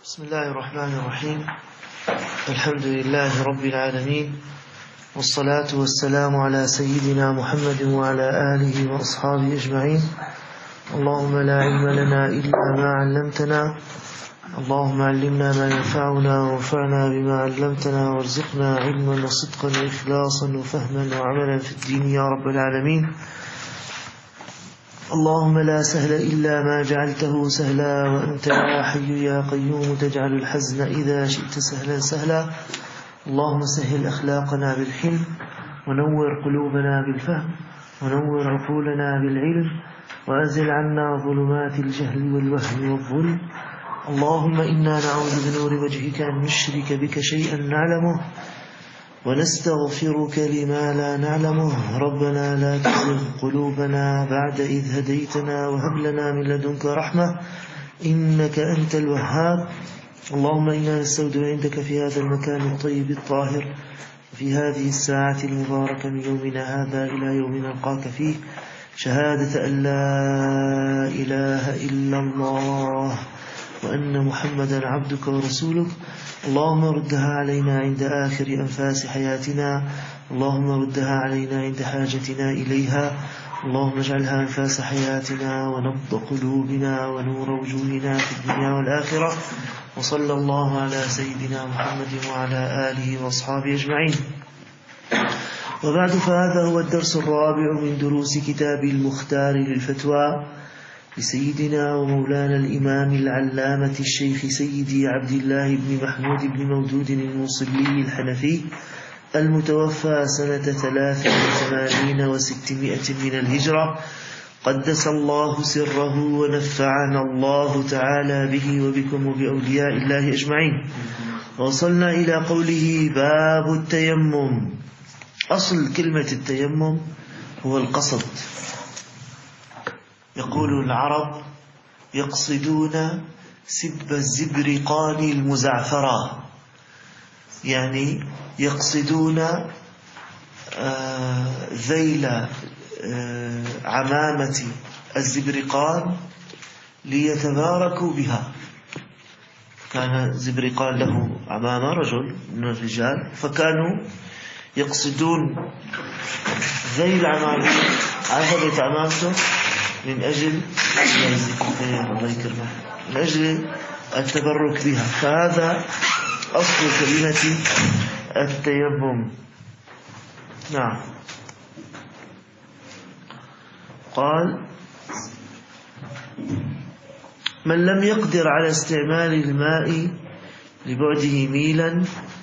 بسم الله الرحمن الرحيم. الحمد لله رب العالمين، والصلاة والسلام على سيدنا محمد وعلى آله وأصحابه أجمعين. اللهم لا علم لنا إلا ما علمتنا، اللهم علمنا ما ينفعنا وانفعنا بما علمتنا، وارزقنا علما وصدقا وإخلاصا وفهما وعملا في الدين يا رب العالمين. اللهم لا سهل إلا ما جعلته سهلا، وأنت يا حي يا قيوم تجعل الحزن إذا شئت سهلا سهلا. اللهم سهل أخلاقنا بالحلم، ونور قلوبنا بالفهم، ونور عقولنا بالعلم، وأزل عنا ظلمات الجهل والوهم والظلم. اللهم إنا نعوذ بنور وجهك أن نشرك بك شيئا نعلمه، ونستغفرك لما لا نعلمه. ربنا لا تزغ قلوبنا بعد إذ هديتنا، وهب لنا من لدنك رحمة إنك أنت الوهاب. اللهم إنا نستودع عندك في هذا المكان الطيب الطاهر، في هذه الساعة المباركة من يومنا هذا إلى يوم نلقاك فيه، شهادة أن لا إله إلا الله وأن محمدا عبدك ورسولك. اللهم ردها علينا عند آخر أنفاس حياتنا، اللهم ردها علينا عند حاجتنا إليها. اللهم اجعلها أنفاس حياتنا ونبض قلوبنا ونور وجوهنا في الدنيا والآخرة. وصلى الله على سيدنا محمد وعلى آله وأصحابه أجمعين. وبعد، فهذا هو الدرس الرابع من دروس كتاب المختار للفتوى لسيدنا ومولانا الإمام العلامة الشيخ سيدي عبد الله بن محمود بن مودود الموصلي الحنفي، المتوفى سنة 83 و600 من الهجرة، قدس الله سره ونفعنا الله تعالى به وبكم وبأولياء الله أجمعين. وصلنا إلى قوله باب التيمم. أصل كلمة التيمم هو القصد. يقول العرب يقصدون سب الزبرقان المزعفرة، يعني يقصدون ذيل عمامة الزبرقان ليتباركوا بها. كان زبرقان له عمامة، رجل من الرجال، فكانوا يقصدون ذيل عمامة عفبة عمامته من أجل التبرك بها. فهذا أصل كلمة التيمم. نعم. قال: من لم يقدر على استعمال الماء لبعده ميلا.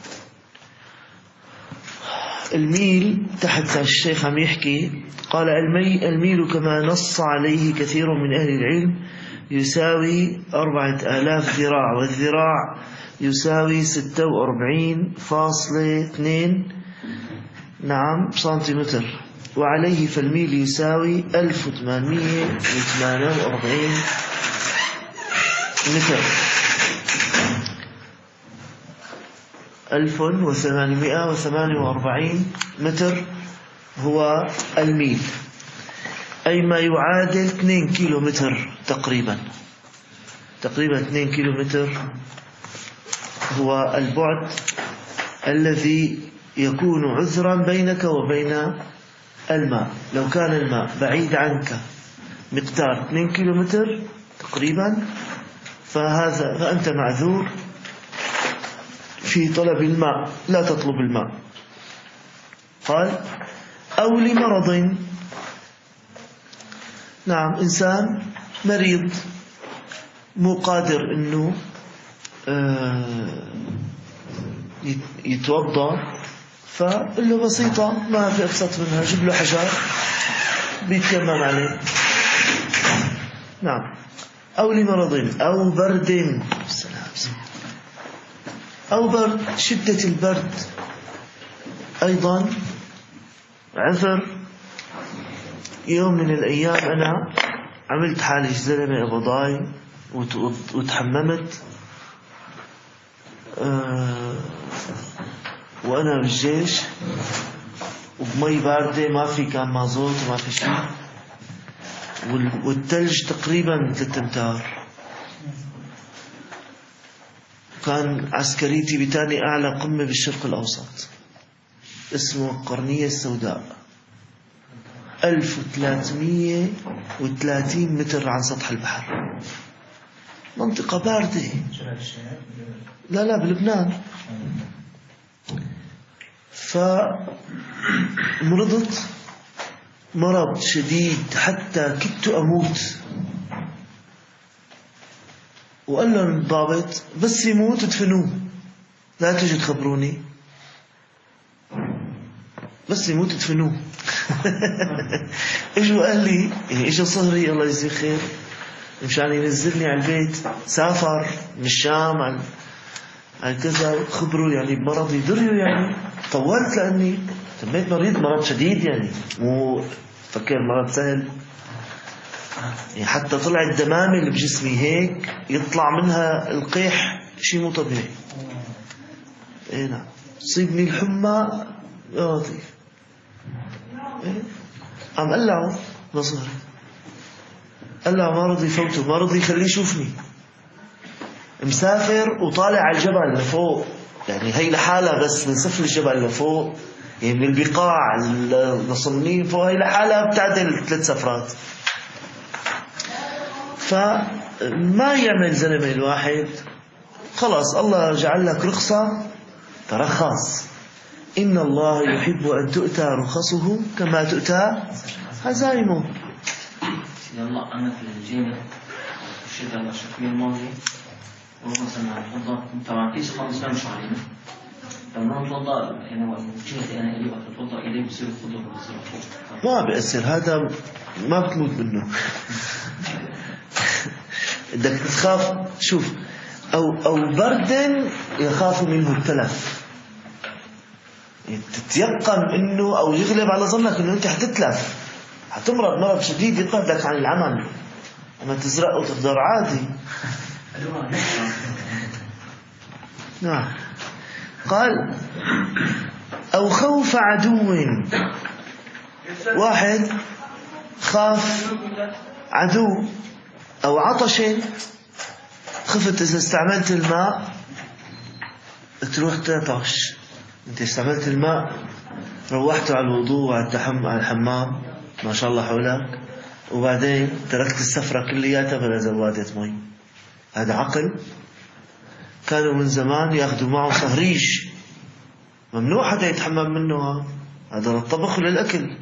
الميل تحت الشيخ عم يحكي، قال: الميل كما نص عليه كثير من أهل العلم يساوي 4000 ذراع، والذراع يساوي 46.2 سنتيمتر، وعليه فالميل يساوي 1848 متر. 1848 متر هو الميل، أي ما يعادل 2 كيلومتر تقريبا 2 كيلومتر هو البعد الذي يكون عذرا بينك وبين الماء. لو كان الماء بعيد عنك مقدار 2 كيلومتر تقريبا، فأنت معذور في طلب الماء، لا تطلب الماء. قال: أو لمرض. نعم، إنسان مريض مو قادر أنه يتوضأ، فإله بسيطة ما في أبسط منها، جيب له حجر بيتيمم عليه. نعم. أو لمرض أو برد، أو برد، شدة البرد أيضا عذر. يوم من الأيام أنا عملت حالي زلمة أبضاي وتحممت وأنا بالجيش، وبمي باردة، ما في كان مازوت وما في شيء، والثلج تقريبا 3 أمتار. كان عسكريتي بتاني أعلى قمة بالشرق الأوسط، اسمه القرنية السوداء، 1330 متر عن سطح البحر، منطقة باردة. لا بلبنان. فمرضت مرض شديد حتى كدت أموت، وقال لهم الضابط بس يموت ادفنوه، لا تجي تخبروني، بس يموت ادفنوه. اجوا قال لي، يعني اجا صهري الله يجزيه خير مشان ينزلني على البيت، سافر من الشام على كذا، خبروا يعني بمرضي، دريوا يعني. طولت لأني سميت مرض شديد، يعني مو فكر مرض سهل، يعني حتى طلع الدمامة اللي بجسمي هيك يطلع منها القيح، شيء مو طبيعي. ايه نعم، تصيبني الحمى يا لطيف. إيه؟ عم قلعه لصهري، قلعه ما رضي يفوته، ما رضي يخليه يشوفني، مسافر وطالع على الجبل لفوق، يعني هي لحالها بس من سفل الجبل لفوق، يعني من البقاع لصنين فوق، هي لحالها بتعدل 3 سفرات. فما يعمل زلمة الواحد، خلاص الله جعل لك رخصة ترخص. إن الله يحب أن تؤتى رخصه كما تؤتى عزائمه. يلا أنا في الجيمة الشتاء الشتوية الماضية ومثلا الفضاء طبعا ليش 5 مش علينا لما نتوضأ، يعني وجهتي أنا إلي وقت أتوضأ إلي بصير الخضر وبصير فوق، ما بيأثر، هذا ما بتموت منه. بدك تخاف، شوف، أو برد يخاف منه التلف، تتيقن إنه أو يغلب على ظنك إنه أنت حتتلف، حتمرض مرض شديد يبعدك عن العمل، أما تزرق وتخضر عادي. نعم. قال أو خوف عدو، واحد خاف عدو، أو عطش، خفت إذا استعملت الماء تروح تعطش، أنت استعملت الماء روحت على الوضوء وعلى الحمام ما شاء الله حولك، وبعدين تركت السفرة كلياتها بلا زوادة مي، هذا عقل؟ كانوا من زمان ياخذوا معه صهريج، ممنوع حدا يتحمم منه، هذا للطبخ وللأكل.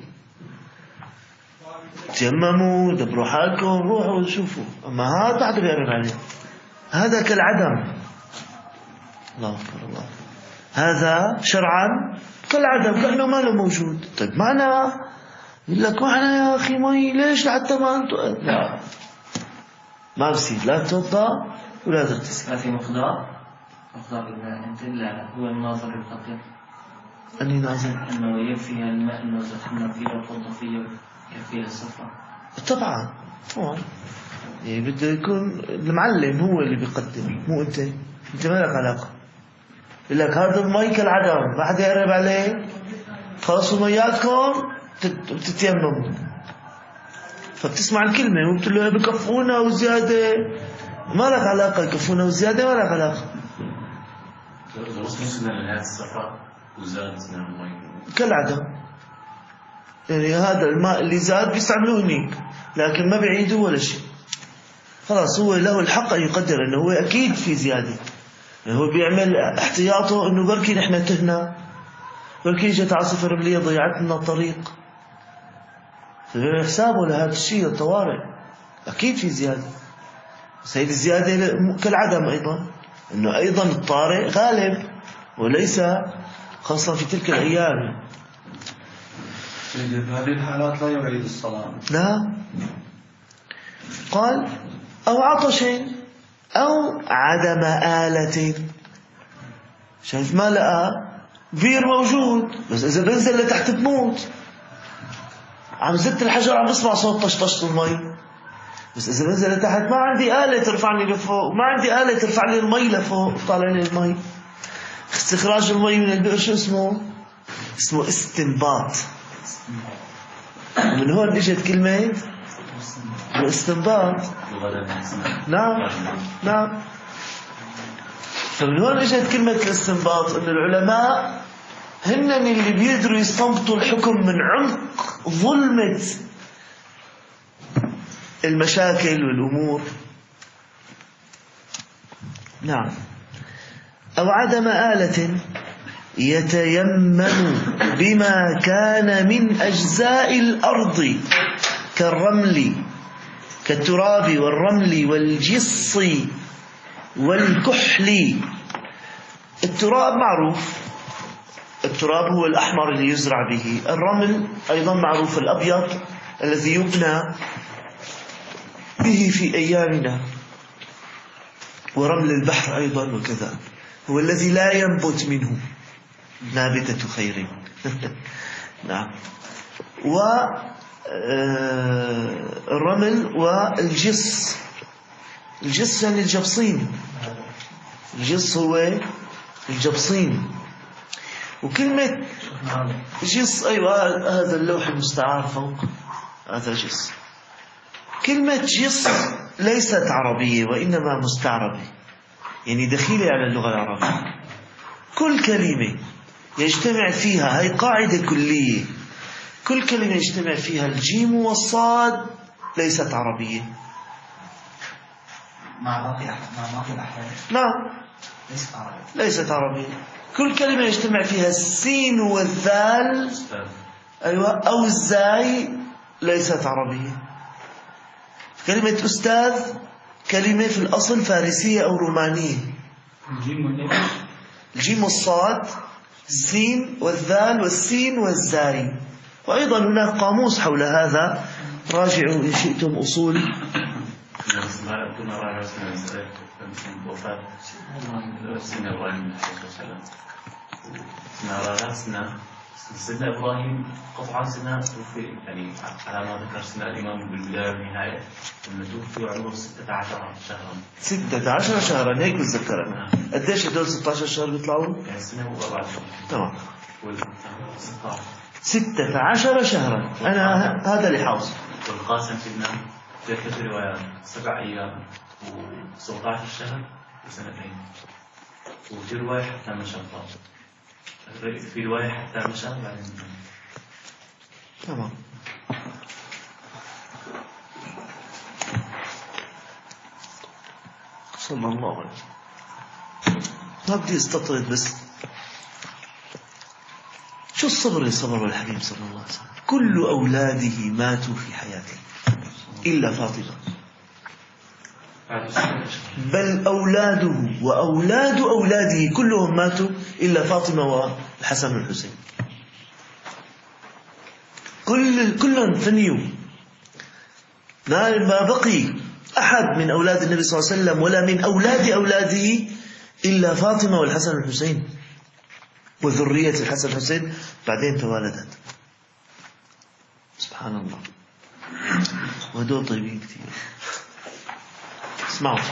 تيمموا دبروا حالكم روحوا شوفوا، أما هذا ما حدا بيقرب عليه، هذا كالعدم. الله أكبر الله، هذا شرعا كالعدم، كأنه ما له موجود. طيب معنا يقول لك معنا يا أخي مي، ليش لحتى ما أنتوا؟ لا ما بصير، لا تتوضأ ولا تغتسل. ما في مقدار أنت لا هو الناظر الفقير أني نازل أنه يكفي الماء أنه تحمل فيه وتوضأ فيه يكفي السفرة. طبعا يعني بده يكون المعلم هو اللي بيقدم، مو أنت ما لك علاقة. يقول لك هذا المي كالعدم ما حدا يقرب عليه، خلصوا مياتكم بتتيمموا، فبتسمع الكلمة وبتقول له بكفونا وزيادة، ما لك علاقة، يكفونا وزيادة ما لك علاقة. كالعدم، يعني هذا الماء اللي زاد بيستعملوه هنيك، لكن ما بيعيدوا ولا شيء، خلاص هو له الحق أن يقدر أنه هو أكيد في زيادة، يعني هو بيعمل احتياطه أنه بركي نحن تهنا، بركي جت عاصفة رملية ضيعتنا الطريق، فبيعمل حسابه لهذا الشيء الطوارئ، أكيد في زيادة، بس هذه الزيادة كالعدم أيضا، أنه أيضا الطارئ غالب وليس خاصة في تلك الأيام. في هذه الحالات لا يعيد الصلاة. لا، قال أو عطش أو عدم آلة، شايف ما لقى بير موجود بس إذا بنزل لتحت بموت، عم زدت الحجر عم بسمع صوت طشطشة المي، بس إذا بنزل لتحت ما عندي آلة ترفعني لفوق، ما عندي آلة ترفع لي المي لفوق طالع لي المي. استخراج المي من البئر شو اسمه استنباط، من هون اجت كلمة الاستنباط. نعم. فمن هون اجت كلمة الاستنباط، أن العلماء هن اللي بيقدروا يستنبطوا الحكم من عمق ظلمة المشاكل والأمور. نعم. أو عدم آلة يتيمم بما كان من أجزاء الأرض كالرمل، كالتراب والرمل والجص والكحل. التراب معروف، التراب هو الأحمر اللي يزرع به. الرمل أيضا معروف، الأبيض الذي يبنى به في أيامنا. ورمل البحر أيضا وكذا، هو الذي لا ينبت منه نابتة خير. نعم. والرمل والجص، الجص يعني الجبصين، الجص هو الجبصين. وكلمة جص، أيوة هذا اللوح المستعار فوق، هذا جص. كلمة جص ليست عربية وإنما مستعربة، يعني دخيلة على اللغة العربية. كل كلمة يجتمع فيها، هي قاعدة كلية، كل كلمة يجتمع فيها الجيم والصاد ليست عربية. مع باقي الأحرف نعم ليست عربية. كل كلمة يجتمع فيها السين والذال، أيوة، أو الزاي ليست عربية. كلمة أستاذ كلمة في الأصل فارسية أو رومانية. الجيم والصاد، السين والذال والسين والزاي. وأيضا هناك قاموس حول هذا، راجعوا إن شئتم أصول. سيدنا إبراهيم قطعا سنة توفي، يعني على ما ذكر سنة الإمام بالبداية والنهاية، أنه توفي عمره 16 شهرا. 16 شهرا هيك بتذكر أنا. قديش هدول 16 شهر بيطلعوا؟ يعني سنة و4 شهور. تمام. 16 شهرا. أنا هذا اللي حافظه. والقاسم سيدنا ثلاثة روايات، 7 أيام و17 شهر وسنتين. وفي رواية حتى ما شاء الله، في رواية حتى ما شاء الله. تمام. صلى الله عليه وسلم. ما بدي استطرد، بس شو الصبر اللي صبره الحبيب صلى الله عليه وسلم. كل أولاده ماتوا في حياته إلا فاطمة، بل أولاده وأولاد أولاده كلهم ماتوا إلا فاطمة والحسن والحسين. كلهم فنيوا، ما بقي أحد من أولاد النبي صلى الله عليه وسلم ولا من أولاد أولاده إلا فاطمة والحسن والحسين وذرية الحسن والحسين بعدين توالدت. سبحان الله. وهدول طيبين كثير. اسمعوا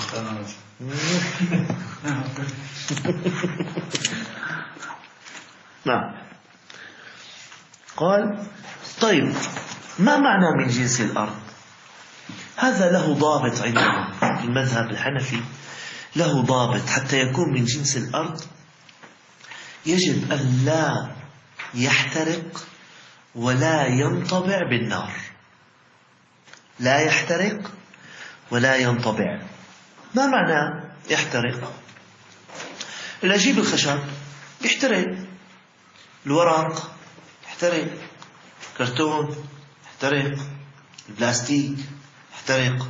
نعم. قال طيب، ما معنى من جنس الأرض؟ هذا له ضابط عندنا في المذهب الحنفي، له ضابط. حتى يكون من جنس الأرض يجب أن لا يحترق ولا ينطبع بالنار. لا يحترق ولا ينطبع. ما معنى يحترق؟ الأجيب الخشب يحترق، الورق يحترق، كرتون يحترق، البلاستيك يحترق،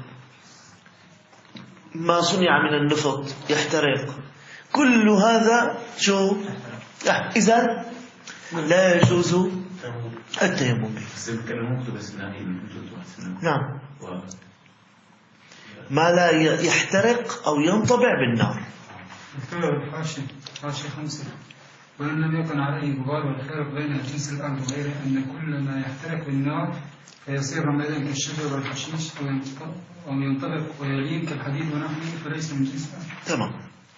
ما صنع من النفط يحترق. كل هذا شو؟ إذن لا يجوز التيمم به. نعم. ما لا يحترق أو ينطبع بالنار. حاشية 5. وإن لم يكن عليه غبار والفارق بين جنس الأرض وغيره أن كل ما يحترق بالنار فيصير رمادا كالشجر والحشيش أو ينطبق ويلين كالحديد ونحوه فليس من جنس الأرض. تمام.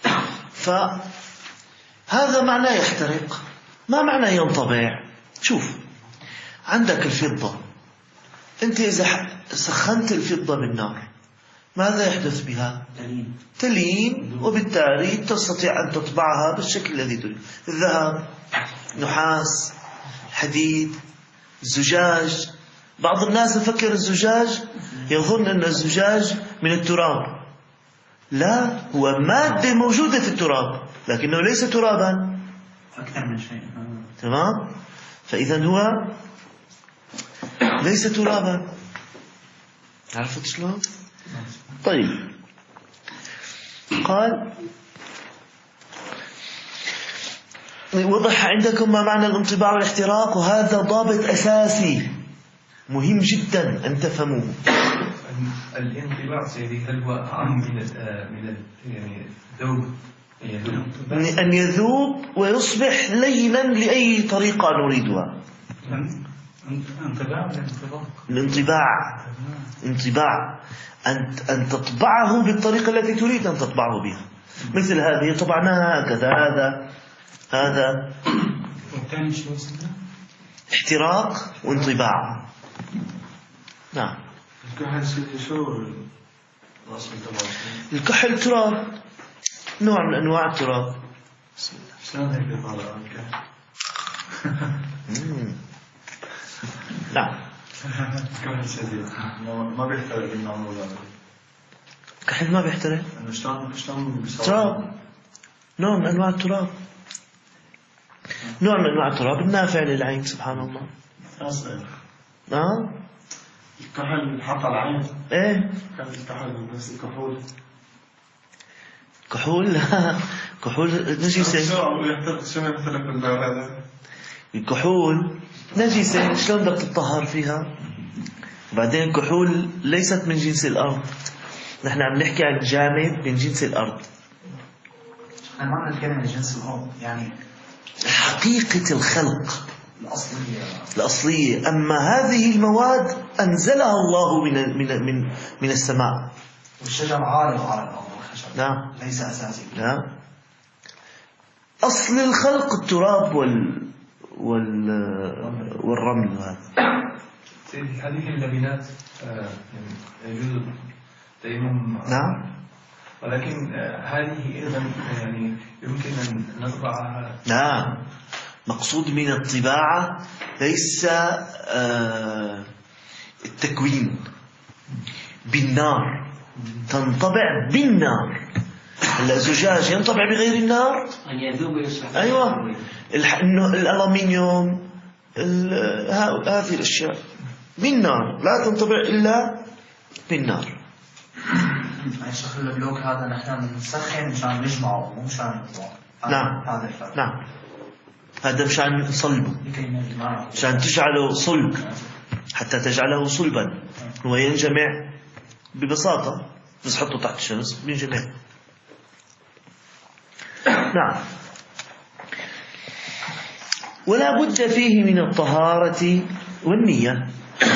فهذا معناه يحترق. ما معنى ينطبع؟ شوف، عندك الفضة، أنت إذا سخنت الفضة بالنار ماذا يحدث بها؟ تلين، وبالتالي تستطيع أن تطبعها بالشكل الذي تريد. الذهب، نحاس، حديد، زجاج. بعض الناس يفكر الزجاج، يظن أن الزجاج من التراب. لا، هو مادة موجودة في التراب لكنه ليس ترابا، أكثر من شيء. تمام؟ فإذا هو ليس ترابا. عرفت شلون؟ طيب، قال وضح عندكم ما معنى الانطباع والاحتراق، وهذا ضابط أساسي مهم جدا أن تفهموه. الانطباع سيدي هل هو أعم من يعني الذوب؟ أن يذوب ويصبح لينا لأي طريقة نريدها. الانطباع انطباع أن تطبعه بالطريقة التي تريد أن تطبعه بها. مثل هذه طبعناها هكذا، هذا احتراق وانطباع. نعم. الكحل تراب، نوع من أنواع التراب. نعم. ما بيحترق بالنار ولا كحل ما بيحترق. تراب، نوع من أنواع التراب، نوع من أنواع التراب النافع للعين. سبحان الله. الكحل حط على العين. ايه الكحل بس الكحول. كحول لا، كحول نجسة. شو يحترق بالنار هذا؟ الكحول نجسة، شلون بدك تطهر فيها؟ وبعدين الكحول ليست من جنس الأرض، نحن عم نحكي عن جامد من جنس الأرض. معنى الكلمة جنس الأرض يعني حقيقة الخلق الأصلية. أما هذه المواد أنزلها الله من السماء. والشجر عارض على الأرض والخشب. نعم. ليس أساسي. نعم. أصل الخلق التراب والرمل. هذا هذه اللبنات يجوز التيمم. نعم. ولكن هذه أيضا يعني يمكن أن نطبعها. نعم. مقصود من الطباعة ليس التكوين بالنار، تنطبع بالنار. الزجاج ينطبع بغير النار. أن يذوب ويصبح. أيوة. الألمنيوم، هذه الأشياء بالنار، لا تنطبع إلا بالنار. شيخ البلوك هذا نحن بنسخن مشان نجمعه مو مشان نطبعه. نعم. هذا الفرق. نعم. هذا مشان نصلبه، مشان تجعله صلب، حتى تجعله صلبا وينجمع ببساطة. بس حطه تحت الشمس بينجمع. نعم. ولا بد فيه من الطهارة والنية،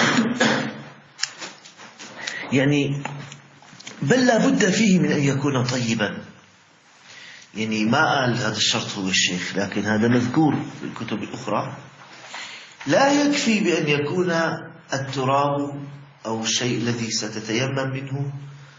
يعني بل لا بد فيه من أن يكون طيبا. يعني ما قال هذا الشرط هو الشيخ، لكن هذا مذكور في الكتب الأخرى. لا يكفي بأن يكون التراب أو الشيء الذي ستتيمم منه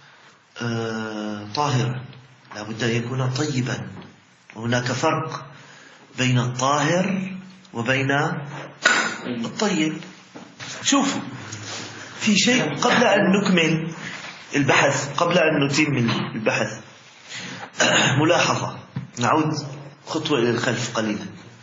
طاهرا، لا بد أن يكون طيبا. وهناك فرق بين الطاهر وبين الطيب. شوفوا، في شيء قبل أن نكمل البحث، قبل أن نتم البحث، ملاحظة، نعود خطوة إلى الخلف قليلا.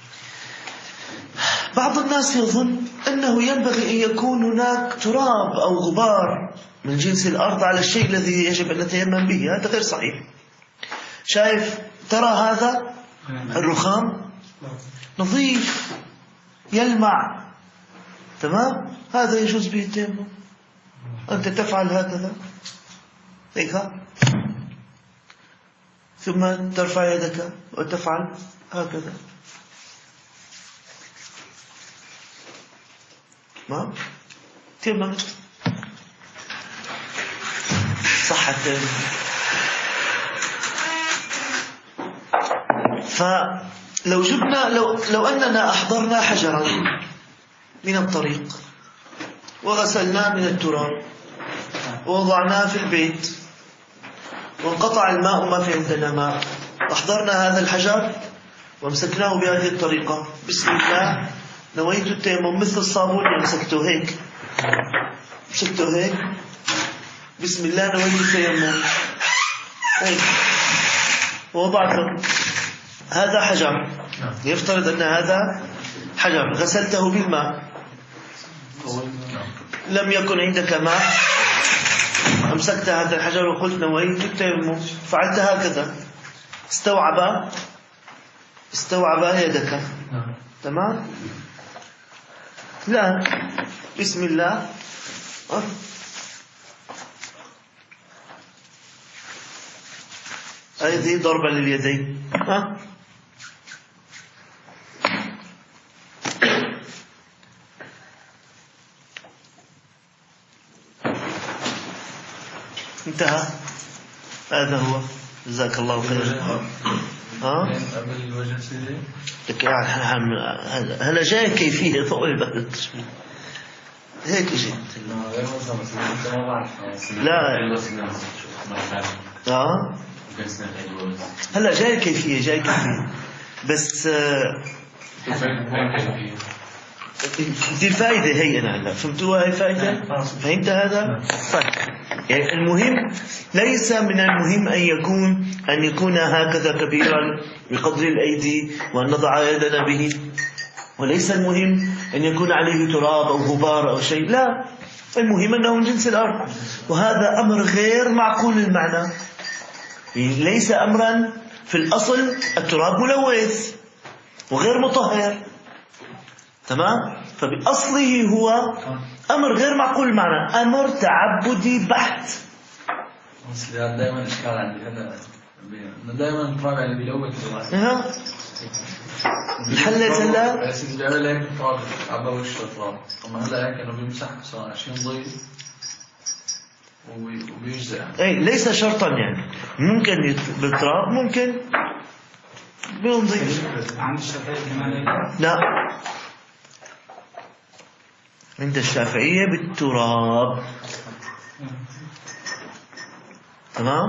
بعض الناس يظن أنه ينبغي أن يكون هناك تراب أو غبار من جنس الأرض على الشيء الذي يجب أن نتيمم به. هذا غير صحيح. شايف؟ ترى هذا الرخام نظيف يلمع، تمام؟ هذا يجوز به التيمم. أنت تفعل هكذا هيك، ثم ترفع يدك وتفعل هكذا، ما تيممت، صح التيمم. فلو جبنا لو أننا أحضرنا حجرا من الطريق وغسلناه من التراب ووضعناه في البيت وانقطع الماء وما في عندنا ماء، أحضرنا هذا الحجر ومسكناه بهذه الطريقة، بسم الله نويت التيمم، مثل الصابون يعني مسكته هيك، بسم الله نويت التيمم هيك، ووضعته. هذا حجر، يفترض أن هذا حجر، غسلته بالماء، لم يكن عندك ماء، أمسكت هذا الحجر وقلت نويت التيمم، فعلت هكذا، استوعب يدك، تمام؟ لا، بسم الله هذه ضربة لليدين، انتهى. هذا هو، جزاك الله خيرا. لك هلا جاي كيفية طويلة هيك جيت. لا هلا جاي كيفية بس دي الفائدة هي. أنا هلا فهمتوها هاي الفائدة؟ فهمت هذا؟ طيب يعني المهم ليس من المهم أن يكون هكذا كبيرا بقدر الأيدي وأن نضع يدنا به، وليس المهم أن يكون عليه تراب أو غبار أو شيء، لا، المهم أنه من جنس الأرض، وهذا أمر غير معقول المعنى. ليس أمرا في الأصل، التراب ملوث وغير مطهر، تمام؟ فبأصله هو أمر غير معقول المعنى، أمر تعبدي بحت. دائما إشكال عندي هذا، دائما التراب يعني بيلوث الحلة هلا بس بيعمل هيك تراب على وش التراب، أما هلا هيك إنه بيمسح عشان يضيف وبيجزع. أي ليس شرطا، يعني ممكن بالتراب، ممكن بينضيف. عند الشافعية كمان لا، عند الشافعية بالتراب، تمام؟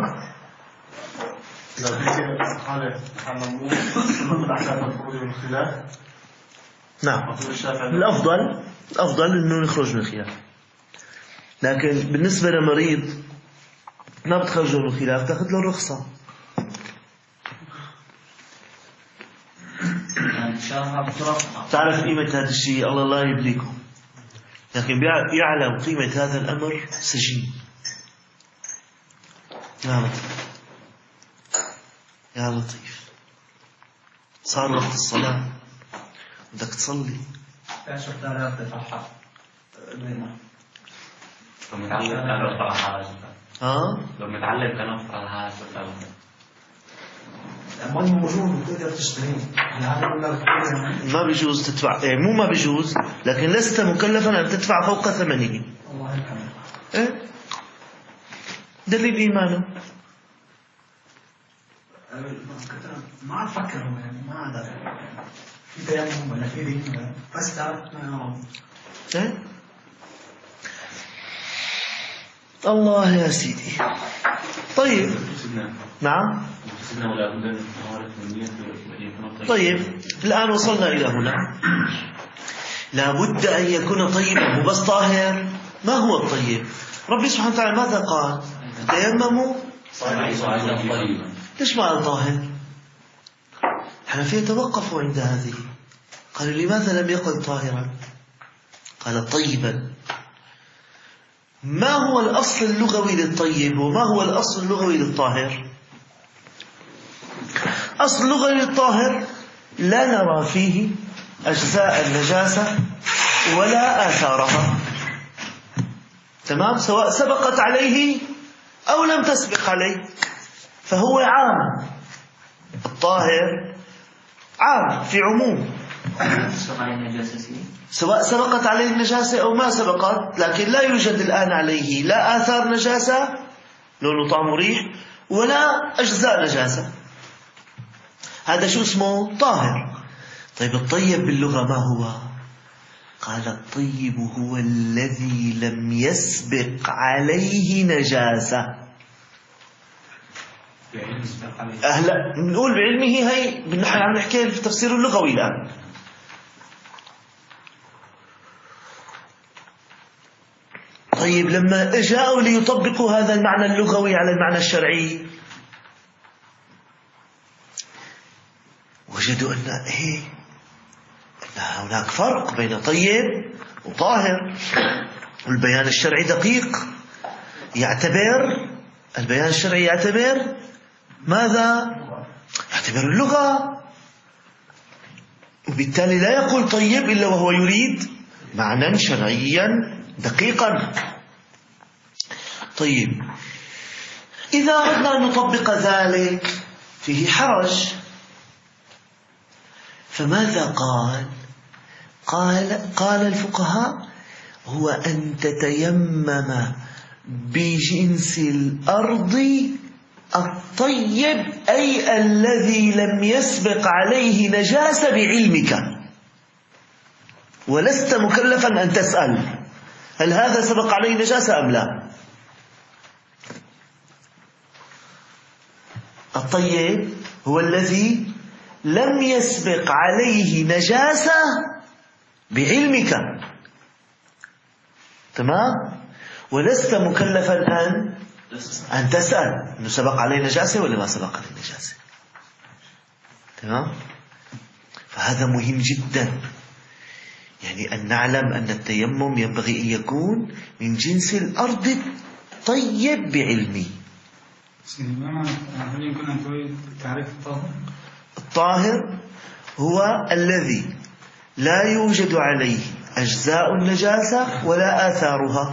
نعم، الأفضل أنه نخرج من الخلاف، لكن بالنسبة لمريض ما بتخرجه من الخلاف، تأخذ له الرخصة. تعرف قيمة هذا الشيء، الله لا يبليكم، لكن يعلم قيمة هذا الأمر سجين. يا لطيف، صار وقت الصلاة، بدك تصلي. لو متعلم كان أفضل على هذا المهم موجود وتقدر تشتريه. ما بيجوز تدفع، مو ما بيجوز، لكن لست مكلفا أن تدفع فوق ثمنه. دليل إيمانه. ما أفكر يعني ما أقدر في تيمم ولا في ذكر، بس تعرف ما الله يا سيدي. طيب نعم. طيب الآن وصلنا إلى هنا، لابد أن يكون طيبا، مو بس طاهر. ما هو الطيب؟ ربي سبحانه وتعالى ماذا قال؟ تيمموا ليش ما قال طاهر؟ الحنفية توقفوا عند هذه، قالوا لماذا لم يقل طاهرا؟ قال طيبا. ما هو الأصل اللغوي للطيب وما هو الأصل اللغوي للطاهر؟ أصل اللغوي للطاهر لا نرى فيه أجزاء النجاسة ولا آثارها، تمام، سواء سبقت عليه أو لم تسبق عليه، فهو عام. الطاهر عام في عموم، سواء سبقت عليه النجاسة أو ما سبقت، لكن لا يوجد الآن عليه لا آثار نجاسة، لونه طعم ريح، ولا أجزاء نجاسة. هذا شو اسمه؟ طاهر. طيب الطيب باللغة ما هو؟ قال الطيب هو الذي لم يسبق عليه نجاسة. هلا بنقول بعلمه، هي نحن عم نحكي في التفسير اللغوي الآن. طيب لما جاءوا ليطبقوا هذا المعنى اللغوي على المعنى الشرعي وجدوا أن هناك فرق بين طيب وطاهر، والبيان الشرعي دقيق، البيان الشرعي يعتبر ماذا؟ يعتبر اللغة، وبالتالي لا يقول طيب إلا وهو يريد معنى شرعيا دقيقا. طيب إذا أردنا أن نطبق ذلك فيه حرج، فماذا قال الفقهاء: هو أن تتيمم بجنس الأرض الطيب، أي الذي لم يسبق عليه نجاسة بعلمك، ولست مكلفا أن تسأل هل هذا سبق عليه نجاسة أم لا. الطيب هو الذي لم يسبق عليه نجاسة بعلمك، تمام؟ ولست مكلفا أن تسأل أنه سبق عليه نجاسة ولا ما سبق عليه نجاسة، تمام؟ فهذا مهم جدا، يعني أن نعلم أن التيمم ينبغي أن يكون من جنس الأرض الطيب بعلمي. هل يمكن أن تعريف الطاهر؟ الطاهر هو الذي لا يوجد عليه أجزاء النجاسة ولا آثارها.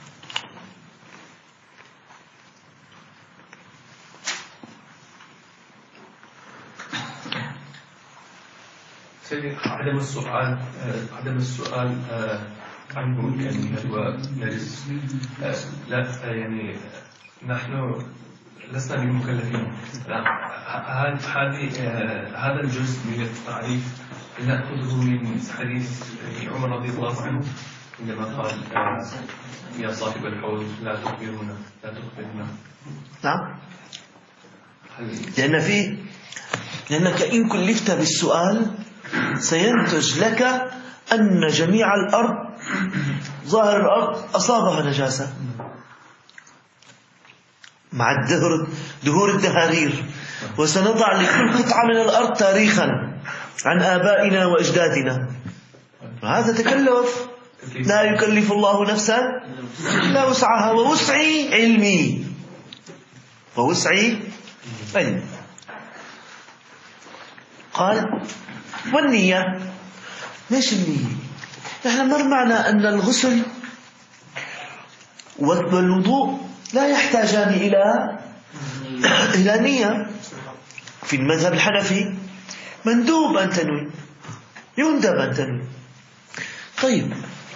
عدم السؤال عنه يعني هو نجس، لا يعني نحن لسنا بمكلفين. هذا الجزء من التعريف نأخذه من حديث عمر رضي الله عنه عندما قال: يا صاحب الحوض لا تخبرنا. نعم، لأنك إن كلفت بالسؤال سينتج لك أن جميع الأرض، ظاهر الأرض أصابها نجاسة مع دهور الدهارير، وسنضع لكل قطعة من الأرض تاريخا عن آبائنا وأجدادنا. هذا تكلف، لا يكلف الله نفسا إلا وسعها، ووسعي علمي، قال: والنية. ليش النية؟ نحن مر معنا أن الغسل والوضوء لا يحتاجان إلى نية. في المذهب الحنفي مندوب أن تنوي، يندب أن تنوي. طيب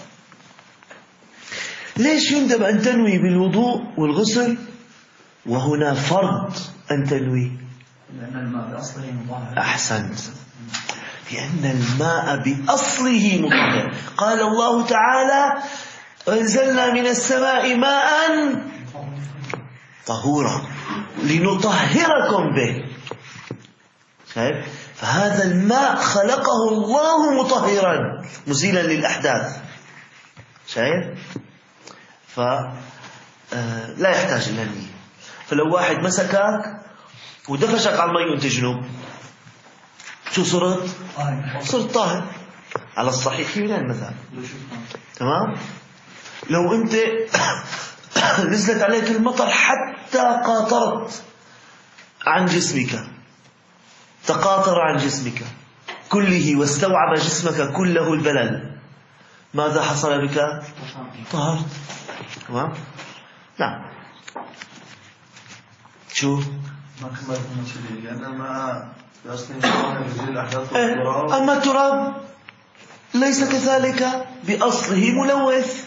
ليش يندب أن تنوي بالوضوء والغسل وهنا فرض أن تنوي؟ لأن الماء بأصله مطهر. أحسنت، لأن الماء بأصله مطهر. قال الله تعالى: أنزلنا من السماء ماء طهورا لنطهركم به. شايف؟ فهذا الماء خلقه الله مطهرا مزيلا للأحداث. شايف؟ فلا يحتاج إلى النية. فلو واحد مسكك ودفشك على الماء وانت جنوب، شو صرت طاهر على الصحيح من المذهب، تمام؟ لو انت نزلت عليك المطر حتى قاطرت عن جسمك، تقاطر عن جسمك كله واستوعب جسمك كله البلل، ماذا حصل بك؟ طهرت، تمام؟ نعم. شو؟ ما كملت المسؤولية لأن الماء بأصله مطهر يزيل الأحداث والتراب. أما التراب ليس كذلك، بأصله ملوث،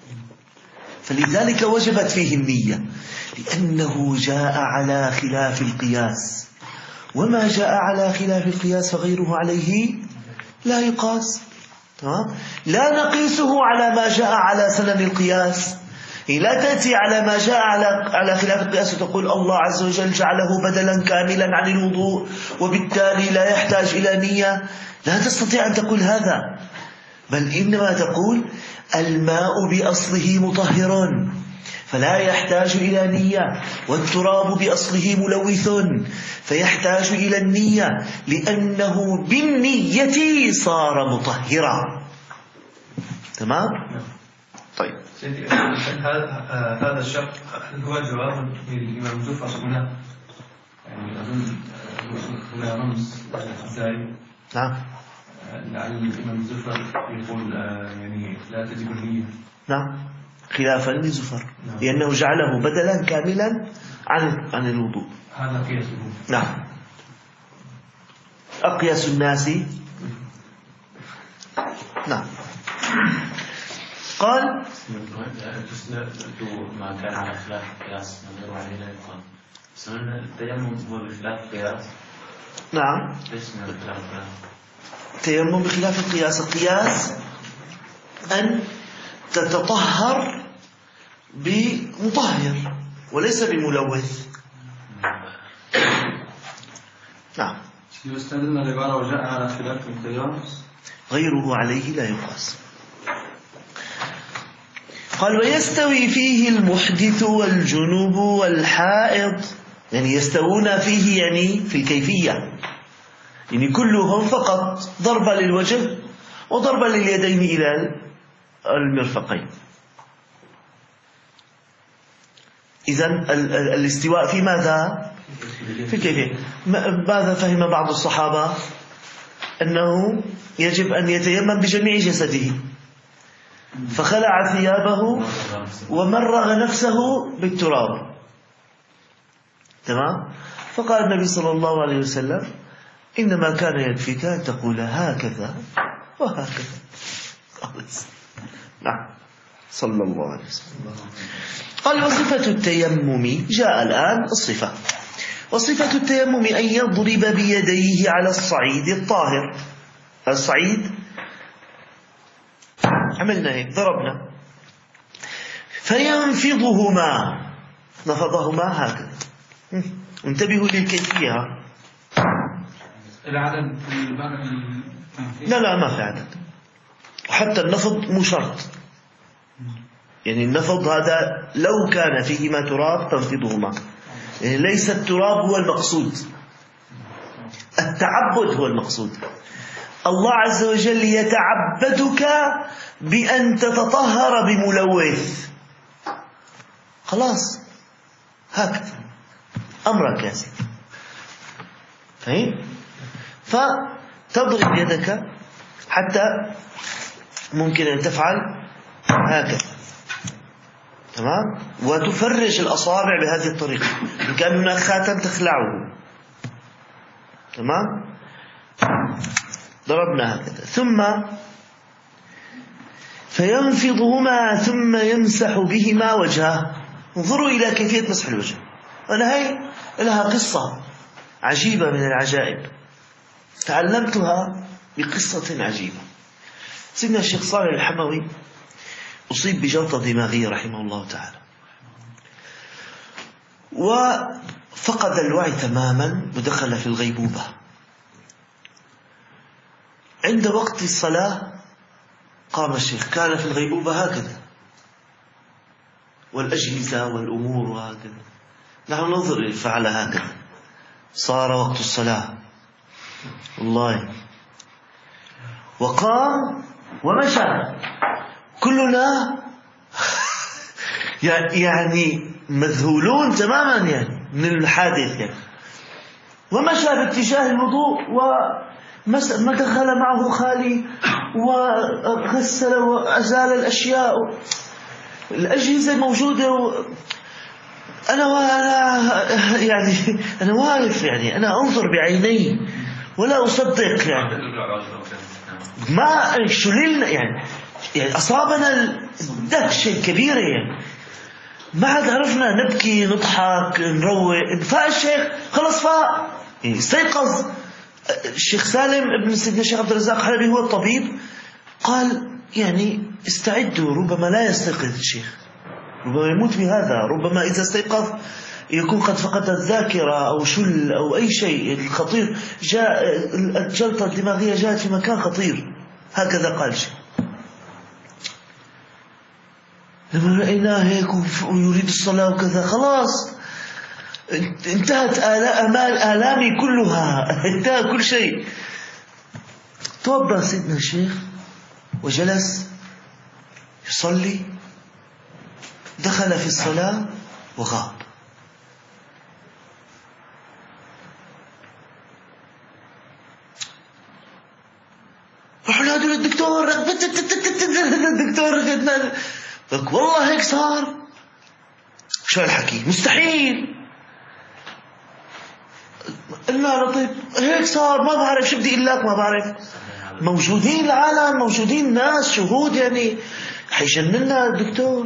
فلذلك وجبت فيه النية، لأنه جاء على خلاف القياس، وما جاء على خلاف القياس فغيره عليه لا يقاس. تمام؟ لا نقيسه على ما جاء على سنن القياس، لا تأتي على ما جاء على خلاف القياس وتقول الله عز وجل جعله بدلا كاملا عن الوضوء وبالتالي لا يحتاج إلى نية. لا تستطيع أن تقول هذا، بل إنما تقول الماء بأصله مطهر فلا يحتاج إلى نية، والتراب بأصله ملوث فيحتاج إلى النية لأنه بالنية صار مطهرا. تمام؟ طيب هذا الشق هو جواب للإمام الزفر هنا، يعني أظن هنا رمز الزاي. نعم. لعل الإمام الزفر يقول يعني لا تجب النية. نعم، خلافا لزفر لأنه جعله بدلا كاملا عن الوضوء. هذا قياسه. نعم، أقيس الناس. نعم. قال ما كان على خلاف القياس من غير عليه لا يقال. سنن التيمم هو بخلاف القياس. نعم. ليش من خلاف القياس؟ التيمم بخلاف القياس. القياس أن تتطهر بمطهر وليس بملوث. نعم. يستدل العبارة وجاء على خلاف القياس غيره عليه لا يقاس. قال ويستوي فيه المحدث والجنوب والحائض، يعني يستوون فيه يعني في الكيفية، يعني كلهم فقط ضربة للوجه وضربة لليدين إلى المرفقين. إذن الاستواء في ماذا؟ في الكيفية. ماذا فهم بعض الصحابة؟ أنه يجب أن يتيمم بجميع جسده، فخلع ثيابه ومرغ نفسه بالتراب. تمام؟ فقال النبي صلى الله عليه وسلم إنما كان يكفيك أن تقول هكذا وهكذا. نعم، صلى الله عليه وسلم. قال وصفة التيمم، جاء الآن الصفة. وصفة التيمم أن يضرب بيديه على الصعيد الطاهر. الصعيد عملنا هيك، ضربنا، فينفضهما، نفضهما هكذا. انتبهوا للكيفية. العدد لا ما في عدد، حتى النفض مو شرط. يعني النفض هذا لو كان فيهما تراب تنفضهما، يعني ليس التراب هو المقصود، التعبد هو المقصود. الله عز وجل يتعبدك بأن تتطهر بملوث، خلاص هكذا أمرك يا سيدي. فهمت؟ فتضرب يدك حتى ممكن أن تفعل هكذا، تمام، وتفرج الأصابع بهذه الطريقة. إن كان هناك خاتم تخلعه، تمام. ضربنا هكذا، ثم فينفضهما ثم يمسح بهما وجهه. انظروا إلى كيفية مسح الوجه. أنا هاي لها قصة عجيبة من العجائب، تعلمتها بقصة عجيبة. سيدنا الشيخ صالح الحموي أصيب بجلطة دماغية رحمه الله تعالى، وفقد الوعي تماما ودخل في الغيبوبة. عند وقت الصلاة قام الشيخ، كان في الغيبوبة هكذا، والأجهزة والأمور وهكذا، نحن ننظر فعل هكذا. صار وقت الصلاة والله، وقام ومشى، كلنا يعني مذهولون تماما يعني من الحادث يعني. ومشى باتجاه الوضوء وما دخل معه خالي وغسل وأزال الأشياء، الأجهزة موجودة، أنا يعني أنا واقف، يعني أنا أنظر بعيني ولا أصدق، يعني ما شللنا، يعني أصابنا الدهشة الكبيرة، يعني ما عاد عرفنا نبكي نضحك نروق. فاق الشيخ، خلص فاق، يعني استيقظ. الشيخ سالم ابن سيدنا الشيخ عبد الرزاق حلبي هو الطبيب، قال يعني استعدوا ربما لا يستيقظ الشيخ. ربما يموت بهذا، ربما إذا استيقظ يكون قد فقد الذاكرة أو شل أو أي شيء خطير، جاء الجلطة الدماغية جاءت في مكان خطير. هكذا قال شيء. لما رأيناه هيك ويريد الصلاة وكذا، خلاص انتهت آلامي كلها، انتهى كل شيء. توضأ سيدنا الشيخ وجلس يصلي، دخل في الصلاة وغاب. رحنا نادوا للدكتور، الدكتور لك والله هيك صار. شو الحكي؟ مستحيل. قلنا له طيب هيك صار، ما بعرف شو بدي اقول لك، ما بعرف. موجودين العالم، موجودين ناس شهود، يعني حيجننا الدكتور.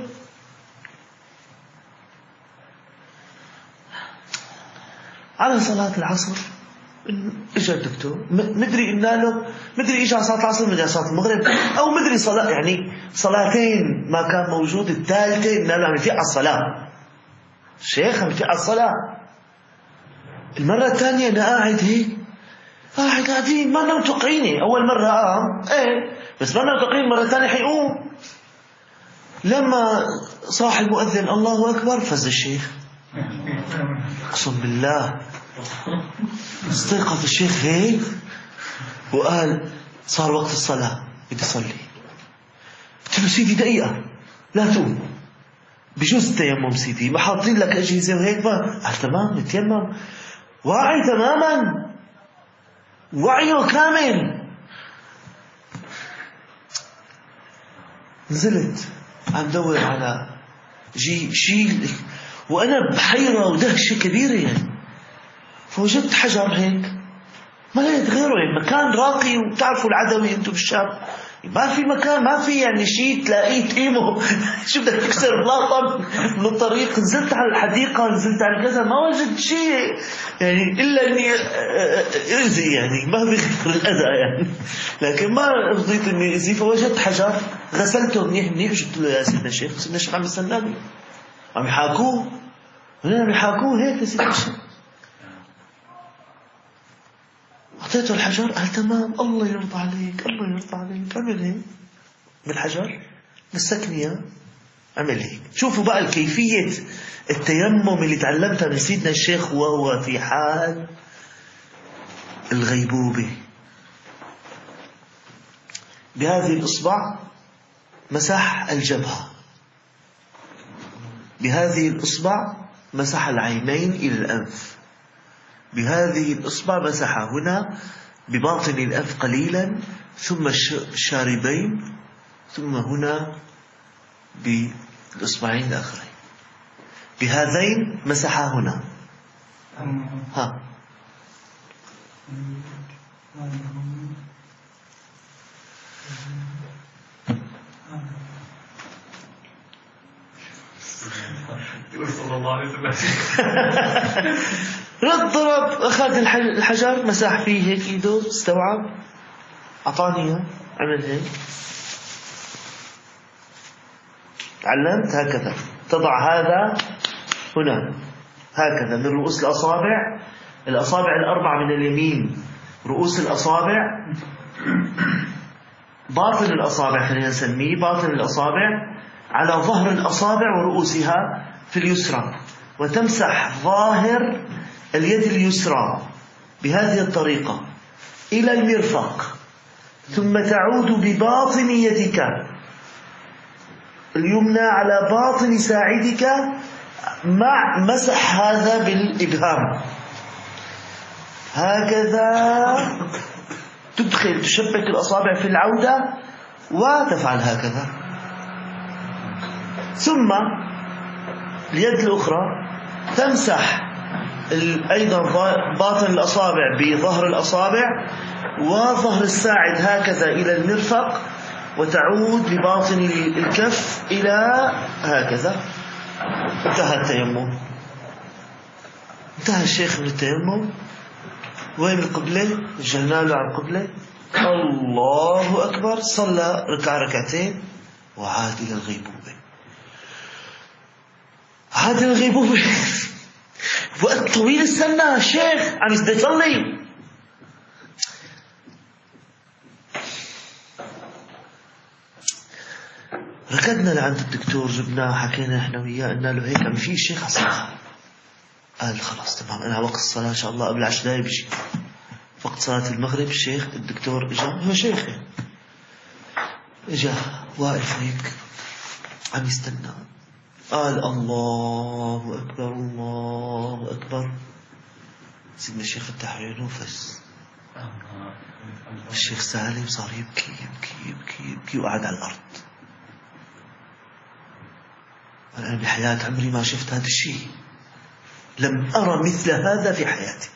على صلاة العصر اجى الدكتور، مدري قلنا له، مدري اجى على صلاة العصر، مدري على صلاة المغرب، او مدري صلاة، يعني صلاتين ما كان موجود. الثالثة قلنا له عم يفيق على الصلاة، الشيخ عم يفيق على الصلاة. المرة الثانية أنا قاعد هيك، قاعدين ما متوقعيني. أول مرة إيه بس ما متوقعين، المرة الثانية حيقوم. لما صاح المؤذن الله أكبر فز الشيخ، أقسم بالله استيقظ الشيخ هيك وقال صار وقت الصلاة بدي أصلي. قلت له سيدي دقيقة لا تقوم، بجوز التيمم سيدي، ما حاطين لك أجهزة وهيك. ما قال تمام نتيمم، واعي تماما، وعيه كامل. نزلت عم دور على شيء وأنا بحيرة ودهشة كبيرة يعني. فوجدت حجر هيك، ما لقيت غيره، يعني مكان راقي. وبتعرفوا العدوي انتم بالشام ما في مكان، ما في يعني شيء تلاقيه تقيمه. شو بدك تكسر بلاطة من الطريق؟ نزلت على الحديقة، نزلت على كذا، ما وجدت شيء يعني إلا إني أذي، يعني ما بيغفر الأذى يعني، لكن ما رضيت إني أذي. فوجدت حجر، غسلته منيح منيح، وجبت له يا سيدنا الشيخ. سيدنا الشيخ عم يستناني، عم يحاكوه هيك يا سيدنا الشيخ. أعطيته الحجر، قال تمام الله يرضى عليك، الله يرضى عليك، عمل هيك بالحجر، مسكني عمل هيك. شوفوا بقى الكيفية التيمم اللي تعلمتها من سيدنا الشيخ وهو في حال الغيبوبة. بهذه الإصبع مسح الجبهة، بهذه الإصبع مسح العينين إلى الأنف، بهذه الإصبع مسح هنا بباطن الأنف قليلا، ثم الشاربين، ثم هنا بالإصبعين الآخرين. بهذين مسح هنا. ها صلى الله عليه وسلم. ضرب، أخذ الحجر مسح فيه هيك إيده، استوعب، أعطاني عمل هيك. تعلمت هكذا، تضع هذا هنا هكذا من رؤوس الأصابع الأربعة من اليمين، رؤوس الأصابع، باطن الأصابع خلينا نسميه، باطن الأصابع على ظهر الأصابع ورؤوسها في اليسرى، وتمسح ظاهر اليد اليسرى بهذه الطريقة إلى المرفق، ثم تعود بباطن يدك اليمنى على باطن ساعدك مع مسح هذا بالإبهام، هكذا تدخل تشبك الأصابع في العودة وتفعل هكذا. ثم اليد الأخرى تمسح أيضا باطن الأصابع بظهر الأصابع وظهر الساعد هكذا إلى المرفق، وتعود بباطن الكف إلى هكذا. انتهى التيمم، انتهى الشيخ من التيمم. وين القبلة؟ وجهنا له على القبلة، الله أكبر، 2 صلى ركعتين وعاد إلى الغيبوبة. هذا الغيبوبة وقت طويل استنى الشيخ عم يصلي. ركضنا لعند الدكتور، جبناه حكينا احنا وياه، قلنا له هيك عم في الشيخ عصام. قال خلاص تمام، انا وقت الصلاة ان شاء الله قبل 10 دقايق بيجي. وقت صلاة المغرب الشيخ الدكتور اجا، هو شيخ اجا واقف هيك عم يستنى. قال الله أكبر الله أكبر. سيدنا الشيخ فتح عيونه وفز. الشيخ سالم صار يبكي يبكي يبكي يبكي وقعد على الأرض. أنا بحياة عمري ما شفت هذا الشيء، لم أرى مثل هذا في حياتي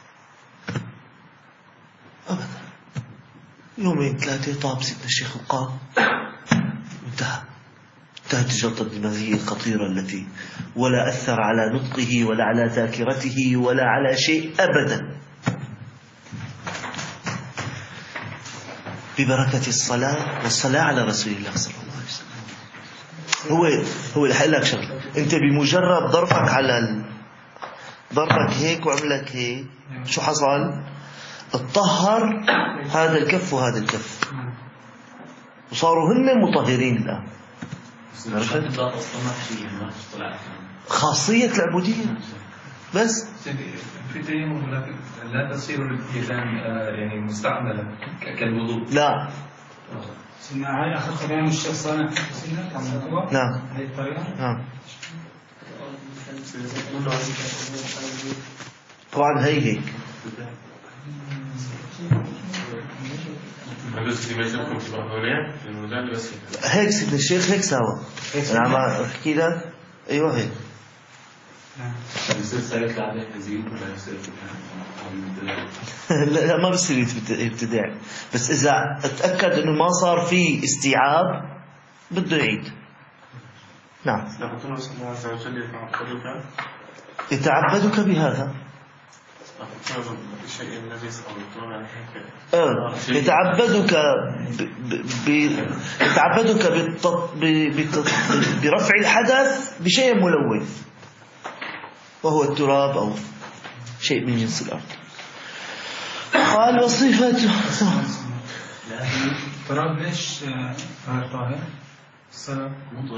أبدا. يومين ثلاثة طاب سيدنا الشيخ وقام، انتهت الجلطة الدماغية الخطيرة التي ولا أثر على نطقه ولا على ذاكرته ولا على شيء أبدا، ببركة الصلاة والصلاة على رسول الله صلى الله عليه وسلم. هو رح أقول لك شغله، أنت بمجرد ضربك هيك وعملك هيك شو حصل؟ اتطهر هذا الكف وهذا الكف وصاروا هن مطهرين الآن. خاصية العبودية بس. في تيمم لا تصير اليدان يعني مستعملة كالوضوء. لا. سنة هاي أخذ بيان الشيخ صالح نعم. هاي الطريقة. نعم. طبعا هيك. هيك سيدنا الشيخ هيك سوا. أنا عم أحكي لك أيوه هيك. لا ما بصير ابتداع، بس إذا أتأكد إنه ما صار فيه استيعاب بده يعيد. نعم. يتعبدك بهذا. يتعبدك برفع الحدث بشيء ملوث، وهو التراب أو شيء من جنس الأرض. قال وصفته التراب ليش غير طاهر؟ الصلاة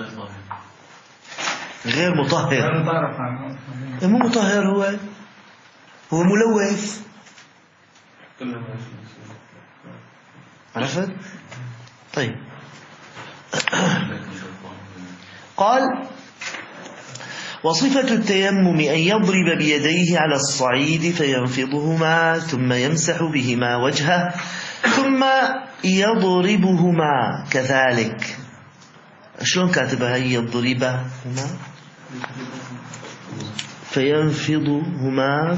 غير مطهر. مو مطهر، هو ملوث. عرفت؟ طيب. قال وصفة التيمم أن يضرب بيديه على الصعيد فينفضهما ثم يمسح بهما وجهه ثم يضربهما كذلك. شلون كاتبها هي؟ يضربهما فينفضهما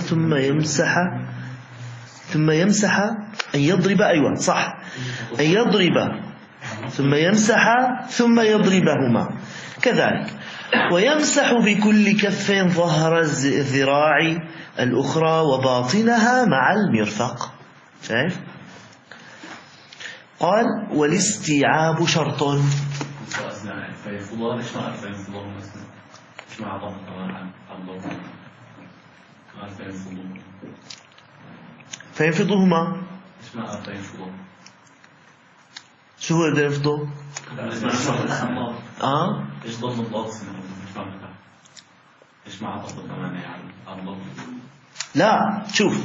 ثم يمسح أن يضرب. أيوة صح، أن يضرب ثم يمسح ثم يضربهما كذلك. ويمسح بكل كف ظهر الذراع الأخرى وباطنها مع المرفق. شايف؟ قال والاستيعاب شرط. فينفضهما شو هو اللي ينفضه؟ ايش ضم الضغط؟ ايش مع ضغط كمان يعني؟ لا شوف،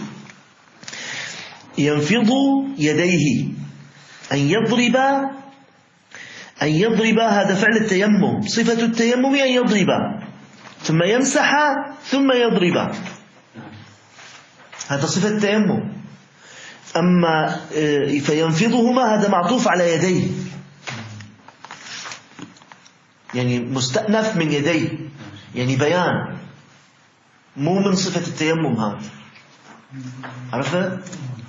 ينفض يديه أن يضرب هذا فعل التيمم. صفة التيمم أن يضرب ثم يمسح ثم يضرب، هذا صفة التيمم. أما فينفضهما هذا معطوف على يديه، يعني مستأنف من يديه، يعني بيان، مو من صفة التيمم هذا. عرفت؟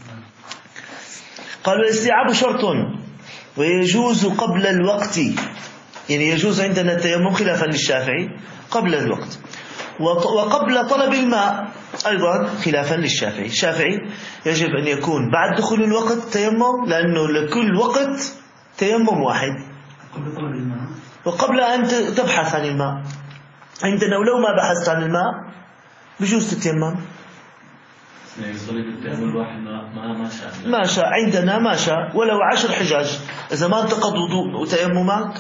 قالوا الاستيعاب شرط ويجوز قبل الوقت، يعني يجوز عندنا التيمم خلافا للشافعي قبل الوقت، وقبل طلب الماء أيضا خلافا للشافعي. الشافعي يجب أن يكون بعد دخول الوقت تيمم، لأنه لكل وقت تيمم واحد، قبل طلب الماء وقبل أن تبحث عن الماء. عندنا ولو ما بحثت عن الماء بجوز تتيمم. يصلي بالتيمم الواحد ما شاء عندنا ما شاء ولو 10 حجاج، إذا ما انتقض وضوء وتيممك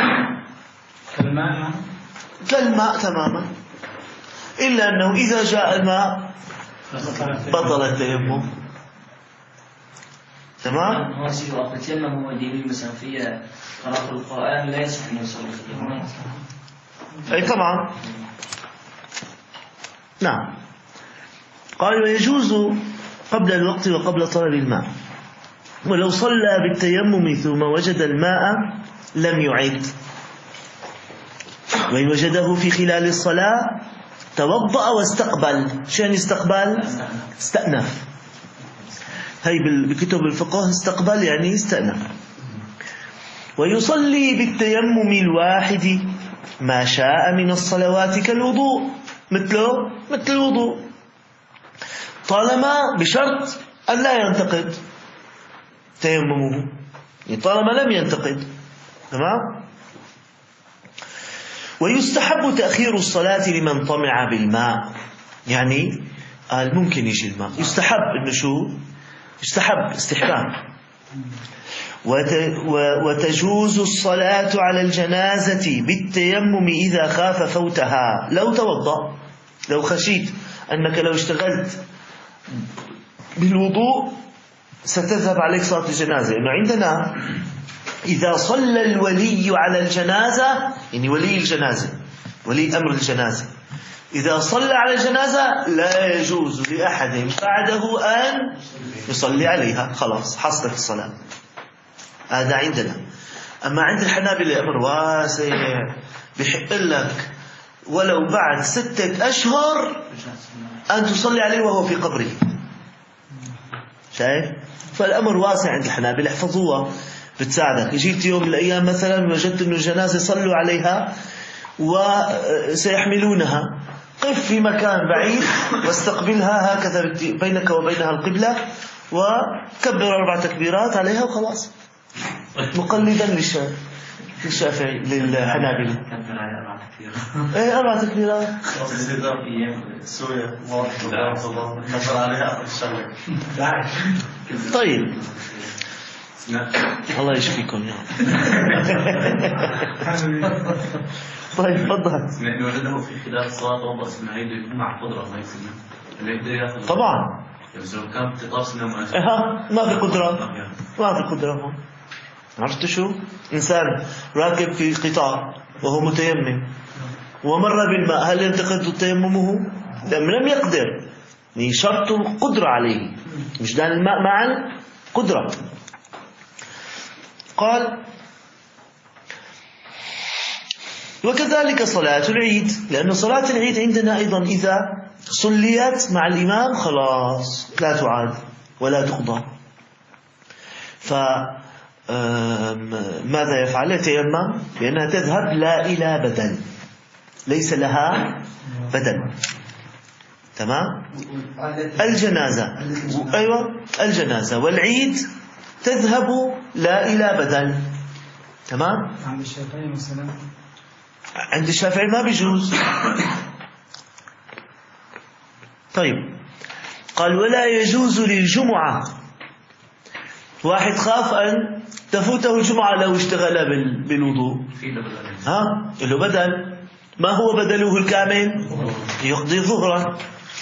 كالماء تماما، إلا أنه إذا جاء الماء بطل التيمم. تمام. هو سيدي وقت التيمم هو دليل مثلا في قراءة القرآن لا يصح أن يصلي في اليوم. أي طبعا. نعم. قال ويجوز قبل الوقت وقبل طلب الماء، ولو صلى بالتيمم ثم وجد الماء لم يعد، وإن وجده في خلال الصلاة توضأ واستقبل. شان استقبل؟ استأنف. هاي بكتب الفقه استقبل يعني استأنف. ويصلي بالتيمم الواحد ما شاء من الصلوات كالوضوء، مثل الوضوء، طالما بشرط أن لا ينتقد تيممه، طالما لم ينتقد. تمام. ويستحب تأخير الصلاة لمن طمع بالماء، يعني قال ممكن يجي الماء، يستحب إنه شو؟ يستحب استحباب. وتجوز الصلاة على الجنازة بالتيمم إذا خاف فوتها. لو توضأ، لو خشيت أنك لو اشتغلت بالوضوء ستذهب عليك صلاة الجنازة، إنه عندنا إذا صلى الولي على الجنازة، يعني ولي الجنازة، ولي أمر الجنازة، إذا صلى على الجنازة لا يجوز لأحد بعده أن يصلي عليها، خلاص حصلت الصلاة. هذا عندنا. أما عند الحنابلة أمر واسع، بحق لك ولو بعد 6 أشهر أن تصلي عليه وهو في قبره. شايف؟ فالأمر واسع عند الحنابلة، احفظوها بتساعدك. جيت يوم من الأيام مثلا وجدت أن الجنازة صلوا عليها وسيحملونها، قف في مكان بعيد واستقبلها هكذا بينك وبينها القبلة، وكبر 4 تكبيرات عليها وخلاص، مقلدا للشافعي للحنابلة. كبر على 4 تكبيرات. ايه 4 تكبيرات. سوريا كبر عليها الشغله. طيب الله يشفيكم يا طيب تفضل. إن وجده في خلال الصلاة توضأ سنة هيدا يكون مع قدرة ما يسمى اللي يقدر ياخذ. طبعا. بس لو كان تطاب سنة ما في قدرة، ما في قدرة هون. عرفت شو؟ إنسان راكب في قطار وهو متيمم ومر بالماء، هل ينتقد تيممه؟ لم يقدر، يعني شرط القدرة عليه، مش دان الماء معا قدرة. قال وكذلك صلاة العيد، لأن صلاة العيد عندنا أيضا إذا صليت مع الإمام خلاص لا تعاد ولا تقضى. ماذا يفعل؟ يتيمم، لأنها تذهب لا إلى بدل، ليس لها بدل. تمام. الجنازة، أيوة الجنازة والعيد تذهب لا إلى بدل. تمام. عند الشافعي مثلا، عند الشافعي ما بيجوز. طيب قال ولا يجوز للجمعة، واحد خاف أن تفوته الجمعة لو اشتغل بالوضوء، له بدل. ما هو بدله الكامل؟ يقضي ظهرا.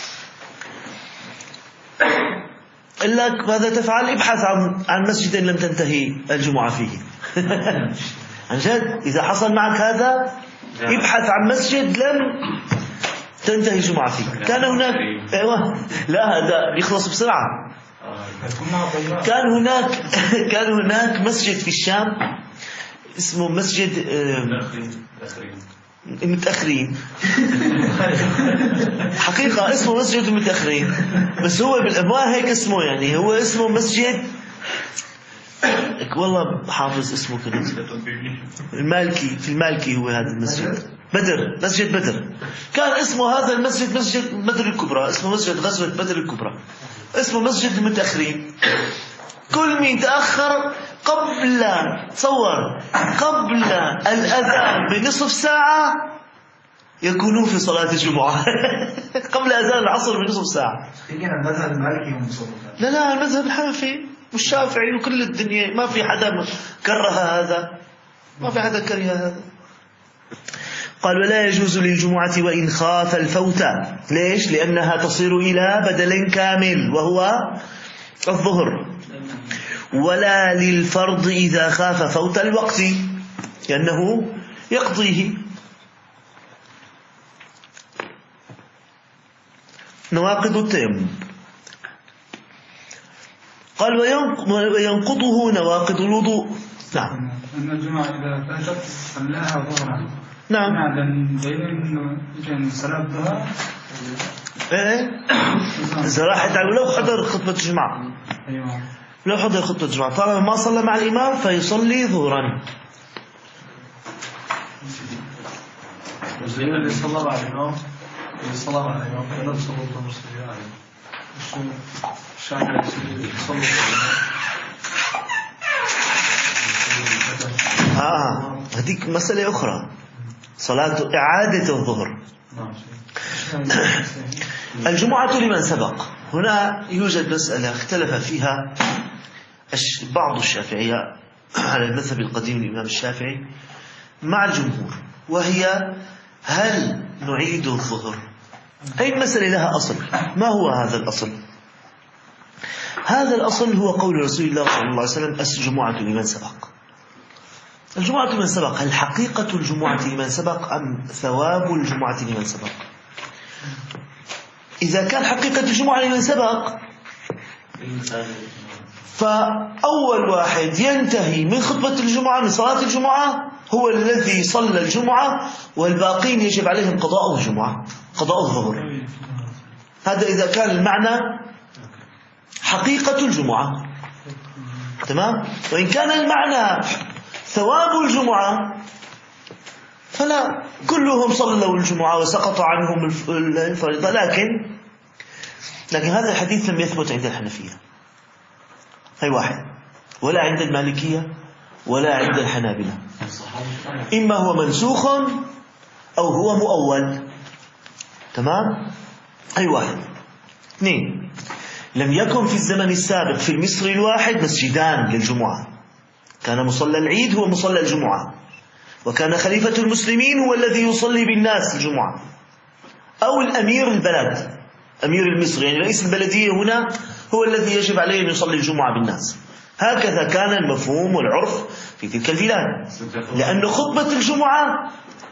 قال لك ماذا تفعل؟ ابحث عن مسجد لم تنتهي الجمعة فيه. عن جد إذا حصل معك هذا ابحث عن مسجد لم تنتهي الجمعة فيه. كان هناك أيوة، لا هذا يخلص بسرعة. كان هناك مسجد في الشام اسمه مسجد المتأخرين. حقيقة اسمه مسجد المتأخرين، بس هو بالأموال هيك اسمه، يعني هو اسمه مسجد، والله حافظ اسمه كده، المالكي، في المالكي هو هذا المسجد، بدر، مسجد بدر. كان اسمه هذا المسجد مسجد بدر الكبرى، اسمه مسجد غزوة بدر الكبرى، اسمه مسجد المتأخرين. كل مين تأخر قبل الأذان بنصف ساعة يكونون في صلاة الجمعة قبل أذان العصر بنصف ساعة. يمكن المذهب المالكي هم صوتوا. لا المذهب الحنفي والشافعي وكل الدنيا ما في حدا كره هذا، ما في حدا كره هذا. قال ولا يجوز للجمعة وإن خاف الفوت. ليش؟ لأنها تصير إلى بدل كامل وهو الظهر. ولا للفرض إذا خاف فوت الوقت لأنه يقضيه. نواقض التيمم. قال وينقضه نواقض الوضوء. نعم. أن الجمعة إذا فاتت صلاها ظهرا. نعم. إنه صلاة الظهر. إذا راحت لو حضر خطبة الجمعة. أيوة. لو حضر خطبة الجمعة طالما ما صلى مع الإمام فيصلي ظهرا. اللي صلى مع الإمام لا تصلي الظهر سريعا. الشافعي يصلي هذيك مسألة أخرى، صلاة إعادة الظهر. الجمعة لمن سبق. هنا يوجد مسألة اختلف فيها بعض الشافعية على المذهب القديم للإمام الشافعي مع الجمهور، وهي هل نعيد الظهر؟ أي المسألة لها أصل. ما هو هذا الأصل؟ هذا الأصل هو قول رسول الله صلى الله عليه وسلم الجمعة لمن سبق. الجمعة لمن سبق، هل حقيقة الجمعة لمن سبق أم ثواب الجمعة لمن سبق؟ إذا كان حقيقة الجمعة لمن سبق فأول واحد ينتهي من خطبة الجمعة من صلاة الجمعة هو الذي صلى الجمعة، والباقين يجب عليهم قضاء الجمعة، قضاء الظهر. هذا إذا كان المعنى حقيقة الجمعة، تمام. وإن كان المعنى ثواب الجمعة فلا، كلهم صلوا الجمعة وسقط عنهم الفريضة. لكن هذا الحديث لم يثبت عند الحنفية، هي واحد، ولا عند المالكية ولا عند الحنابلة. إما هو منسوخ أو هو مؤول، تمام. هي واحد. اثنين، لم يكن في الزمن السابق في المصري الواحد مسجدان للجمعة، كان مصلى العيد هو مصلى الجمعة، وكان خليفة المسلمين هو الذي يصلي بالناس الجمعة، أو الأمير البلد، أمير المصر، يعني رئيس البلدية هنا هو الذي يجب عليه أن يصلي الجمعة بالناس. هكذا كان المفهوم والعرف في تلك البلاد، لأن خطبة الجمعة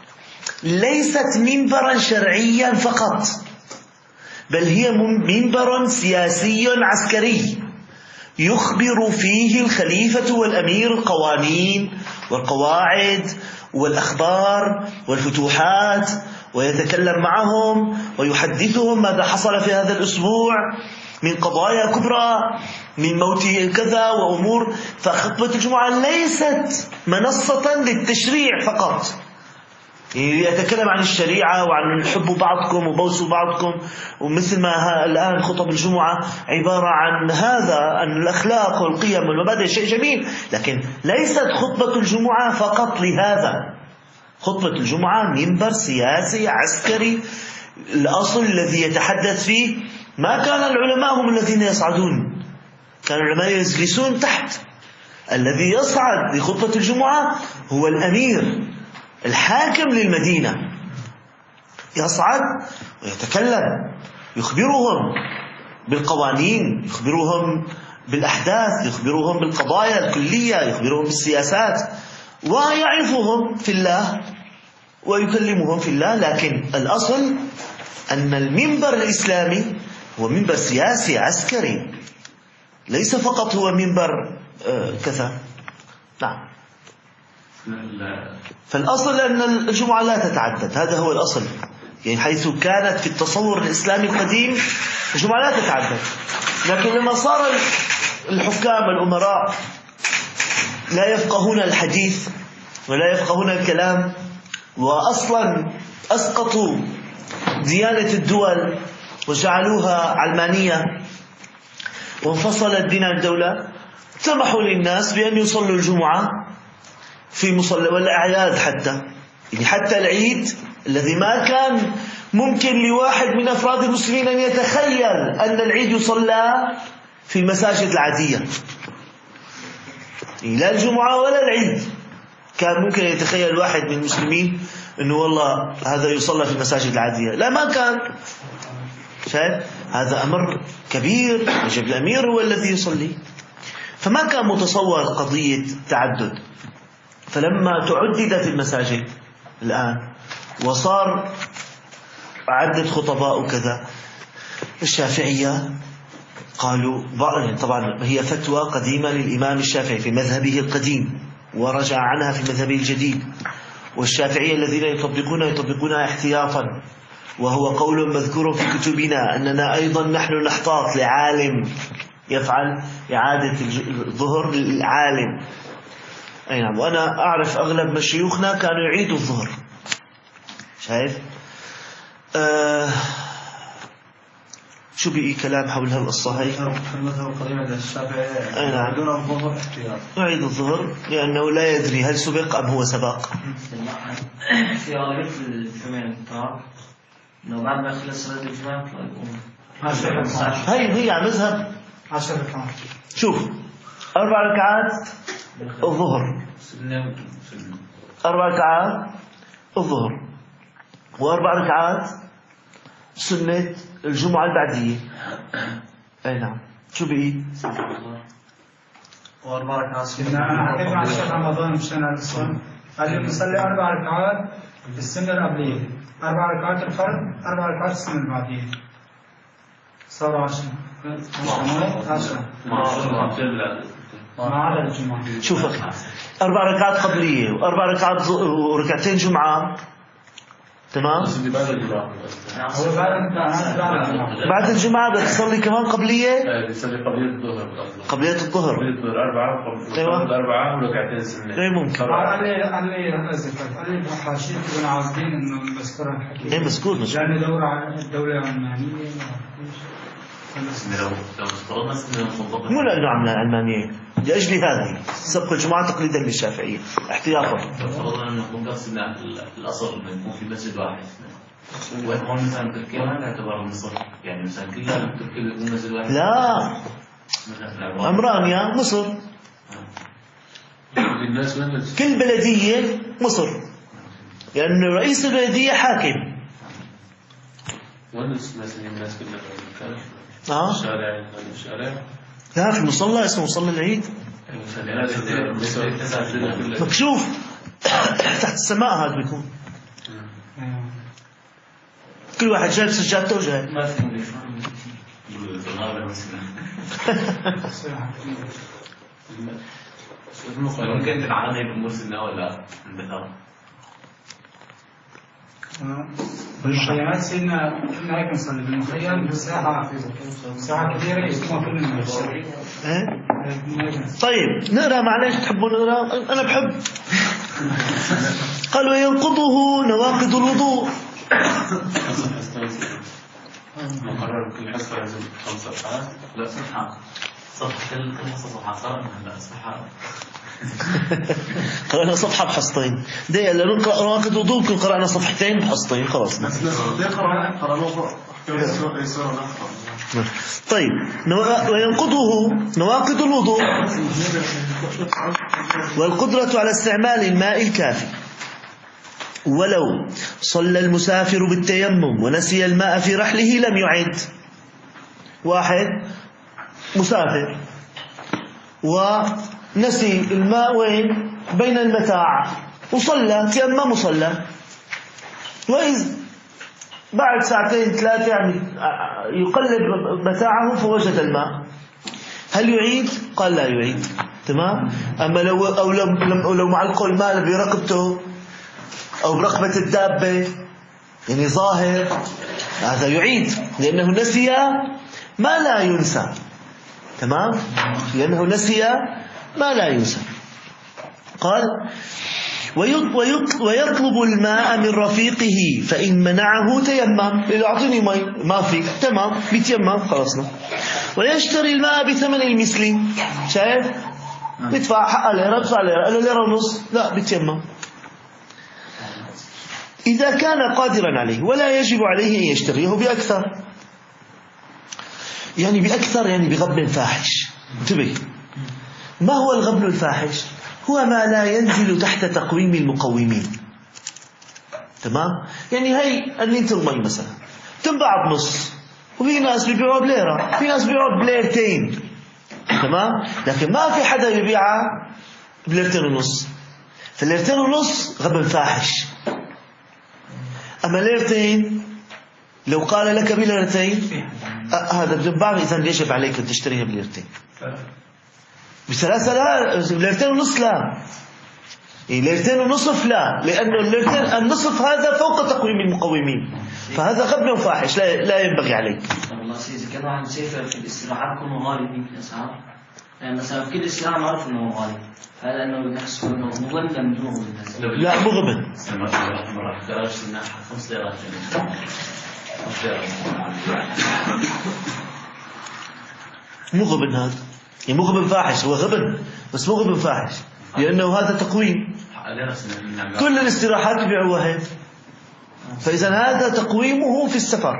ليست منبرا شرعيا فقط، بل هي منبر سياسي عسكري يخبر فيه الخليفة والأمير القوانين والقواعد والأخبار والفتوحات، ويتكلم معهم ويحدثهم ماذا حصل في هذا الأسبوع من قضايا كبرى، من موت كذا وأمور. فخطبة الجمعة ليست منصة للتشريع فقط، يتكلم عن الشريعة وعن حب بعضكم وبوسوا بعضكم، ومثل ما الآن خطب الجمعة عبارة عن هذا، عن الأخلاق والقيم والمبادئ، شيء جميل، لكن ليست خطبة الجمعة فقط لهذا. خطبة الجمعة منبر سياسي عسكري، الأصل الذي يتحدث فيه ما كان العلماء هم الذين يصعدون، كان العلماء يجلسون تحت. الذي يصعد لخطبة الجمعة هو الأمير الحاكم للمدينة، يصعد ويتكلم، يخبرهم بالقوانين، يخبرهم بالأحداث، يخبرهم بالقضايا الكلية، يخبرهم بالسياسات، ويعظهم في الله ويكلمهم في الله. لكن الأصل أن المنبر الإسلامي هو منبر سياسي عسكري، ليس فقط هو منبر كذا. نعم. فالأصل أن الجمعة لا تتعدد، هذا هو الأصل، يعني حيث كانت في التصور الإسلامي القديم الجمعة لا تتعدد. لكن لما صار الحكام والأمراء لا يفقهون الحديث ولا يفقهون الكلام، وأصلا أسقطوا ديانة الدول وجعلوها علمانية وانفصلت بين الدولة، سمحوا للناس بأن يصلوا الجمعة في مصلى والأعياد، حتى يعني حتى العيد الذي ما كان ممكن لواحد من أفراد المسلمين أن يتخيل أن العيد يصلى في المساجد العادية، لا الجمعة ولا العيد. كان ممكن يتخيل الواحد من المسلمين أنه والله هذا يصلى في المساجد العادية، لا ما كان. شايف هذا أمر كبير، يجب الأمير هو الذي يصلي. فما كان متصور قضية تعدد. فلما تعددت المساجد الآن وصار عدة خطباء وكذا، الشافعية قالوا طبعا هي فتوى قديمة للإمام الشافعي في مذهبه القديم، ورجع عنها في مذهبه الجديد. والشافعية الذين يطبقونها احتياطا، وهو قول مذكور في كتبنا أننا أيضا نحن نحتاط لعالم يفعل إعادة الظهر للعالم. أي نعم. وأنا أعرف أغلب مشايخنا كانوا يعيدوا الظهر. شايف شو بقي كلام حول هالقصة هي؟ المذهب القديم عند الشافعي يعيدون الظهر احتياط، يعيد الظهر لأنه لا يدري هل سبق أم هو سبق. في غالبية الجميع الكتاب إنه بعد ما يخلص صلاة الجمعة يقوم. هي على مذهب 10 ركعات. شوف 4 ركعات الظهر، 4 ركعات الظهر، و4 ركعات سنة الجمعة البعدية. أي نعم. شو بقي؟ و4 ركعات أنا حكيت عن شهر رمضان مشان الصوم، قال لي نصلي 4 ركعات بالسنة القبلية، 4 ركعات الفرض، 4 ركعات السنة البعدية، صار 10 ما عدا الجمعة. شوف 4 ركعات قبلية و4 ركعات وركعتين جمعة، تمام. هو بعد الجمعة بدك تصلي كمان قبلية. بيصلي قبلية الظهر. قبلية الظهر 4 وركعتين سنة. اي ممكن. قال لي حاشية ابن عابدين انه مذكورة الحكي. اي مذكور لأن دورة على الدولة العلمانية. مو لأنه عملها علمانية، لأجل هذه سبق الجمعة تقليدا للشافعية احتياطا. فرضنا أنه مقصد الأصل يكون في مسجد واحد، وهون مثلا تركيا ما تعتبر مصر، يعني مثلا كلها تركيا يكون مسجد واحد. لا أمرانيا مصر، كل بلدية مصر، لأن رئيس البلدية حاكم. الناس كلها الشارع لا في مصلى اسمه مصلى العيد مكشوف تحت السماء. هذا بيكون كل واحد جايب سجادته وجاي. ما في ممكن تنعاني بمرسلنا ولا البثار بالمخيمات سيدنا كنا هيك نصلي بالمخيم ساعة كبيرة يسموها كلنا بالشرع. طيب نقرأ معلش تحبون نقرأ؟ أنا بحب. قال وينقضه نواقض الوضوء. مقرر كل حصة لازم 5 صفحات. لا صفحة كل حصة صفحة. لا صفحة قرأنا صفحة بحصتين. دقيقة لنقرأ نواقض الوضوء كل قرأنا صفحتين بحصتين خلاص. طيب وينقضه نواقض الوضوء والقدرة على استعمال الماء الكافي. ولو صلى المسافر بالتيمم ونسي الماء في رحله لم يعد. واحد مسافر ونسي الماء وين بين المتاع وصلى تيمم وصلى، وإذ بعد 2-3 ساعات يعني يقلب متاعه فوجد الماء، هل يعيد؟ قال لا يعيد. تمام. أما لو معلقه الماء برقبته أو برقبة الدابة يعني ظاهر، هذا يعيد لأنه نسي ما لا ينسى. تمام. لأنه نسي ما لا ينسى. قال ويطلب الماء من رفيقه فإن منعه تيمم. أعطيني مي ما في، تمام بيتيمم خلصنا. ويشتري الماء بثمن المثل. شايف ندفع حق ليرة، ندفع ليرة، قال له 1.5 لا بيتيمم. إذا كان قادرا عليه، ولا يجب عليه أن يشتريه بأكثر. يعني بأكثر يعني بغبن فاحش. انتبه، ما هو الغبن الفاحش؟ هو ما لا ينزل تحت تقويم المقومين. تمام؟ يعني هي الليتر مي مثلا تنباع بنص، وفي ناس بيبيعوها بليرة، في ناس بيبيعوها بليرتين. تمام؟ لكن ما في حدا يبيعها بليرتين ونص. فالليرتين ونص غبن فاحش. أما ليرتين لو قال لك بليرتين هذا بنباع، إذن يجب عليك أن تشتريها بليرتين. بثلاثة لا، ليرتين ونص لا، ليرتين ونصف لا، لأنه الليرتين النصف هذا فوق تقويم المقومين، فهذا غبن وفاحش لا ينبغي عليك. والله سيدي كان واحد مسافر في الاستراحات كونه غالي في الأسعار، يعني مثلا في كل استراحة معروف إنه غالي، هذا إنه نحسه إنه مغنى من دونه الناس. لا مو غبن. مرة درجة الناحية 5 ليرات. مو غبن هذا، يعني مو غبن فاحش، هو غبن بس مو غبن فاحش، لأنه هذا تقويم. كل الاستراحات يبيعوها هيك، فإذا هذا تقويمه في السفر.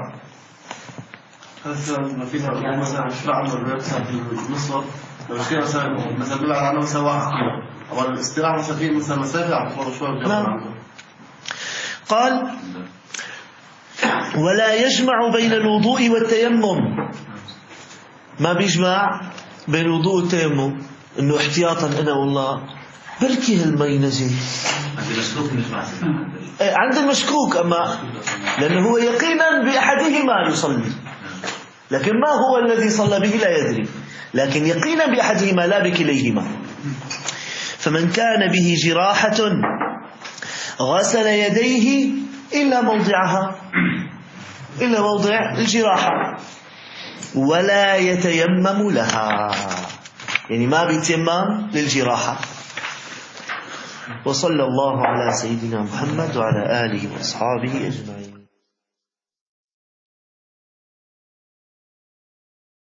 هذا في مثلا شراء عمر مثلا في النصف، لو اشتري مثلا بيبعد عنه مثلا 1 كيلو، أو الاستراحة مثلا في مثلا مسافة عم شوي. قال: ولا يجمع بين الوضوء والتيمم. ما بيجمع بين الوضوء والتيمم، إنه احتياطا أنا والله بركي هالمي نزل عند المشكوك، أما لأنه هو يقينا بأحدهما يصلي، لكن ما هو الذي صلى به لا يدري، لكن يقينا بأحدهما لا بكليهما. فمن كان به جراحة غسل يديه إلا موضعها، إلا موضع الجراحة، ولا يتيمم لها، يعني ما بيتيمم للجراحة. وصلى الله على سيدنا محمد وعلى آله وأصحابه أجمعين.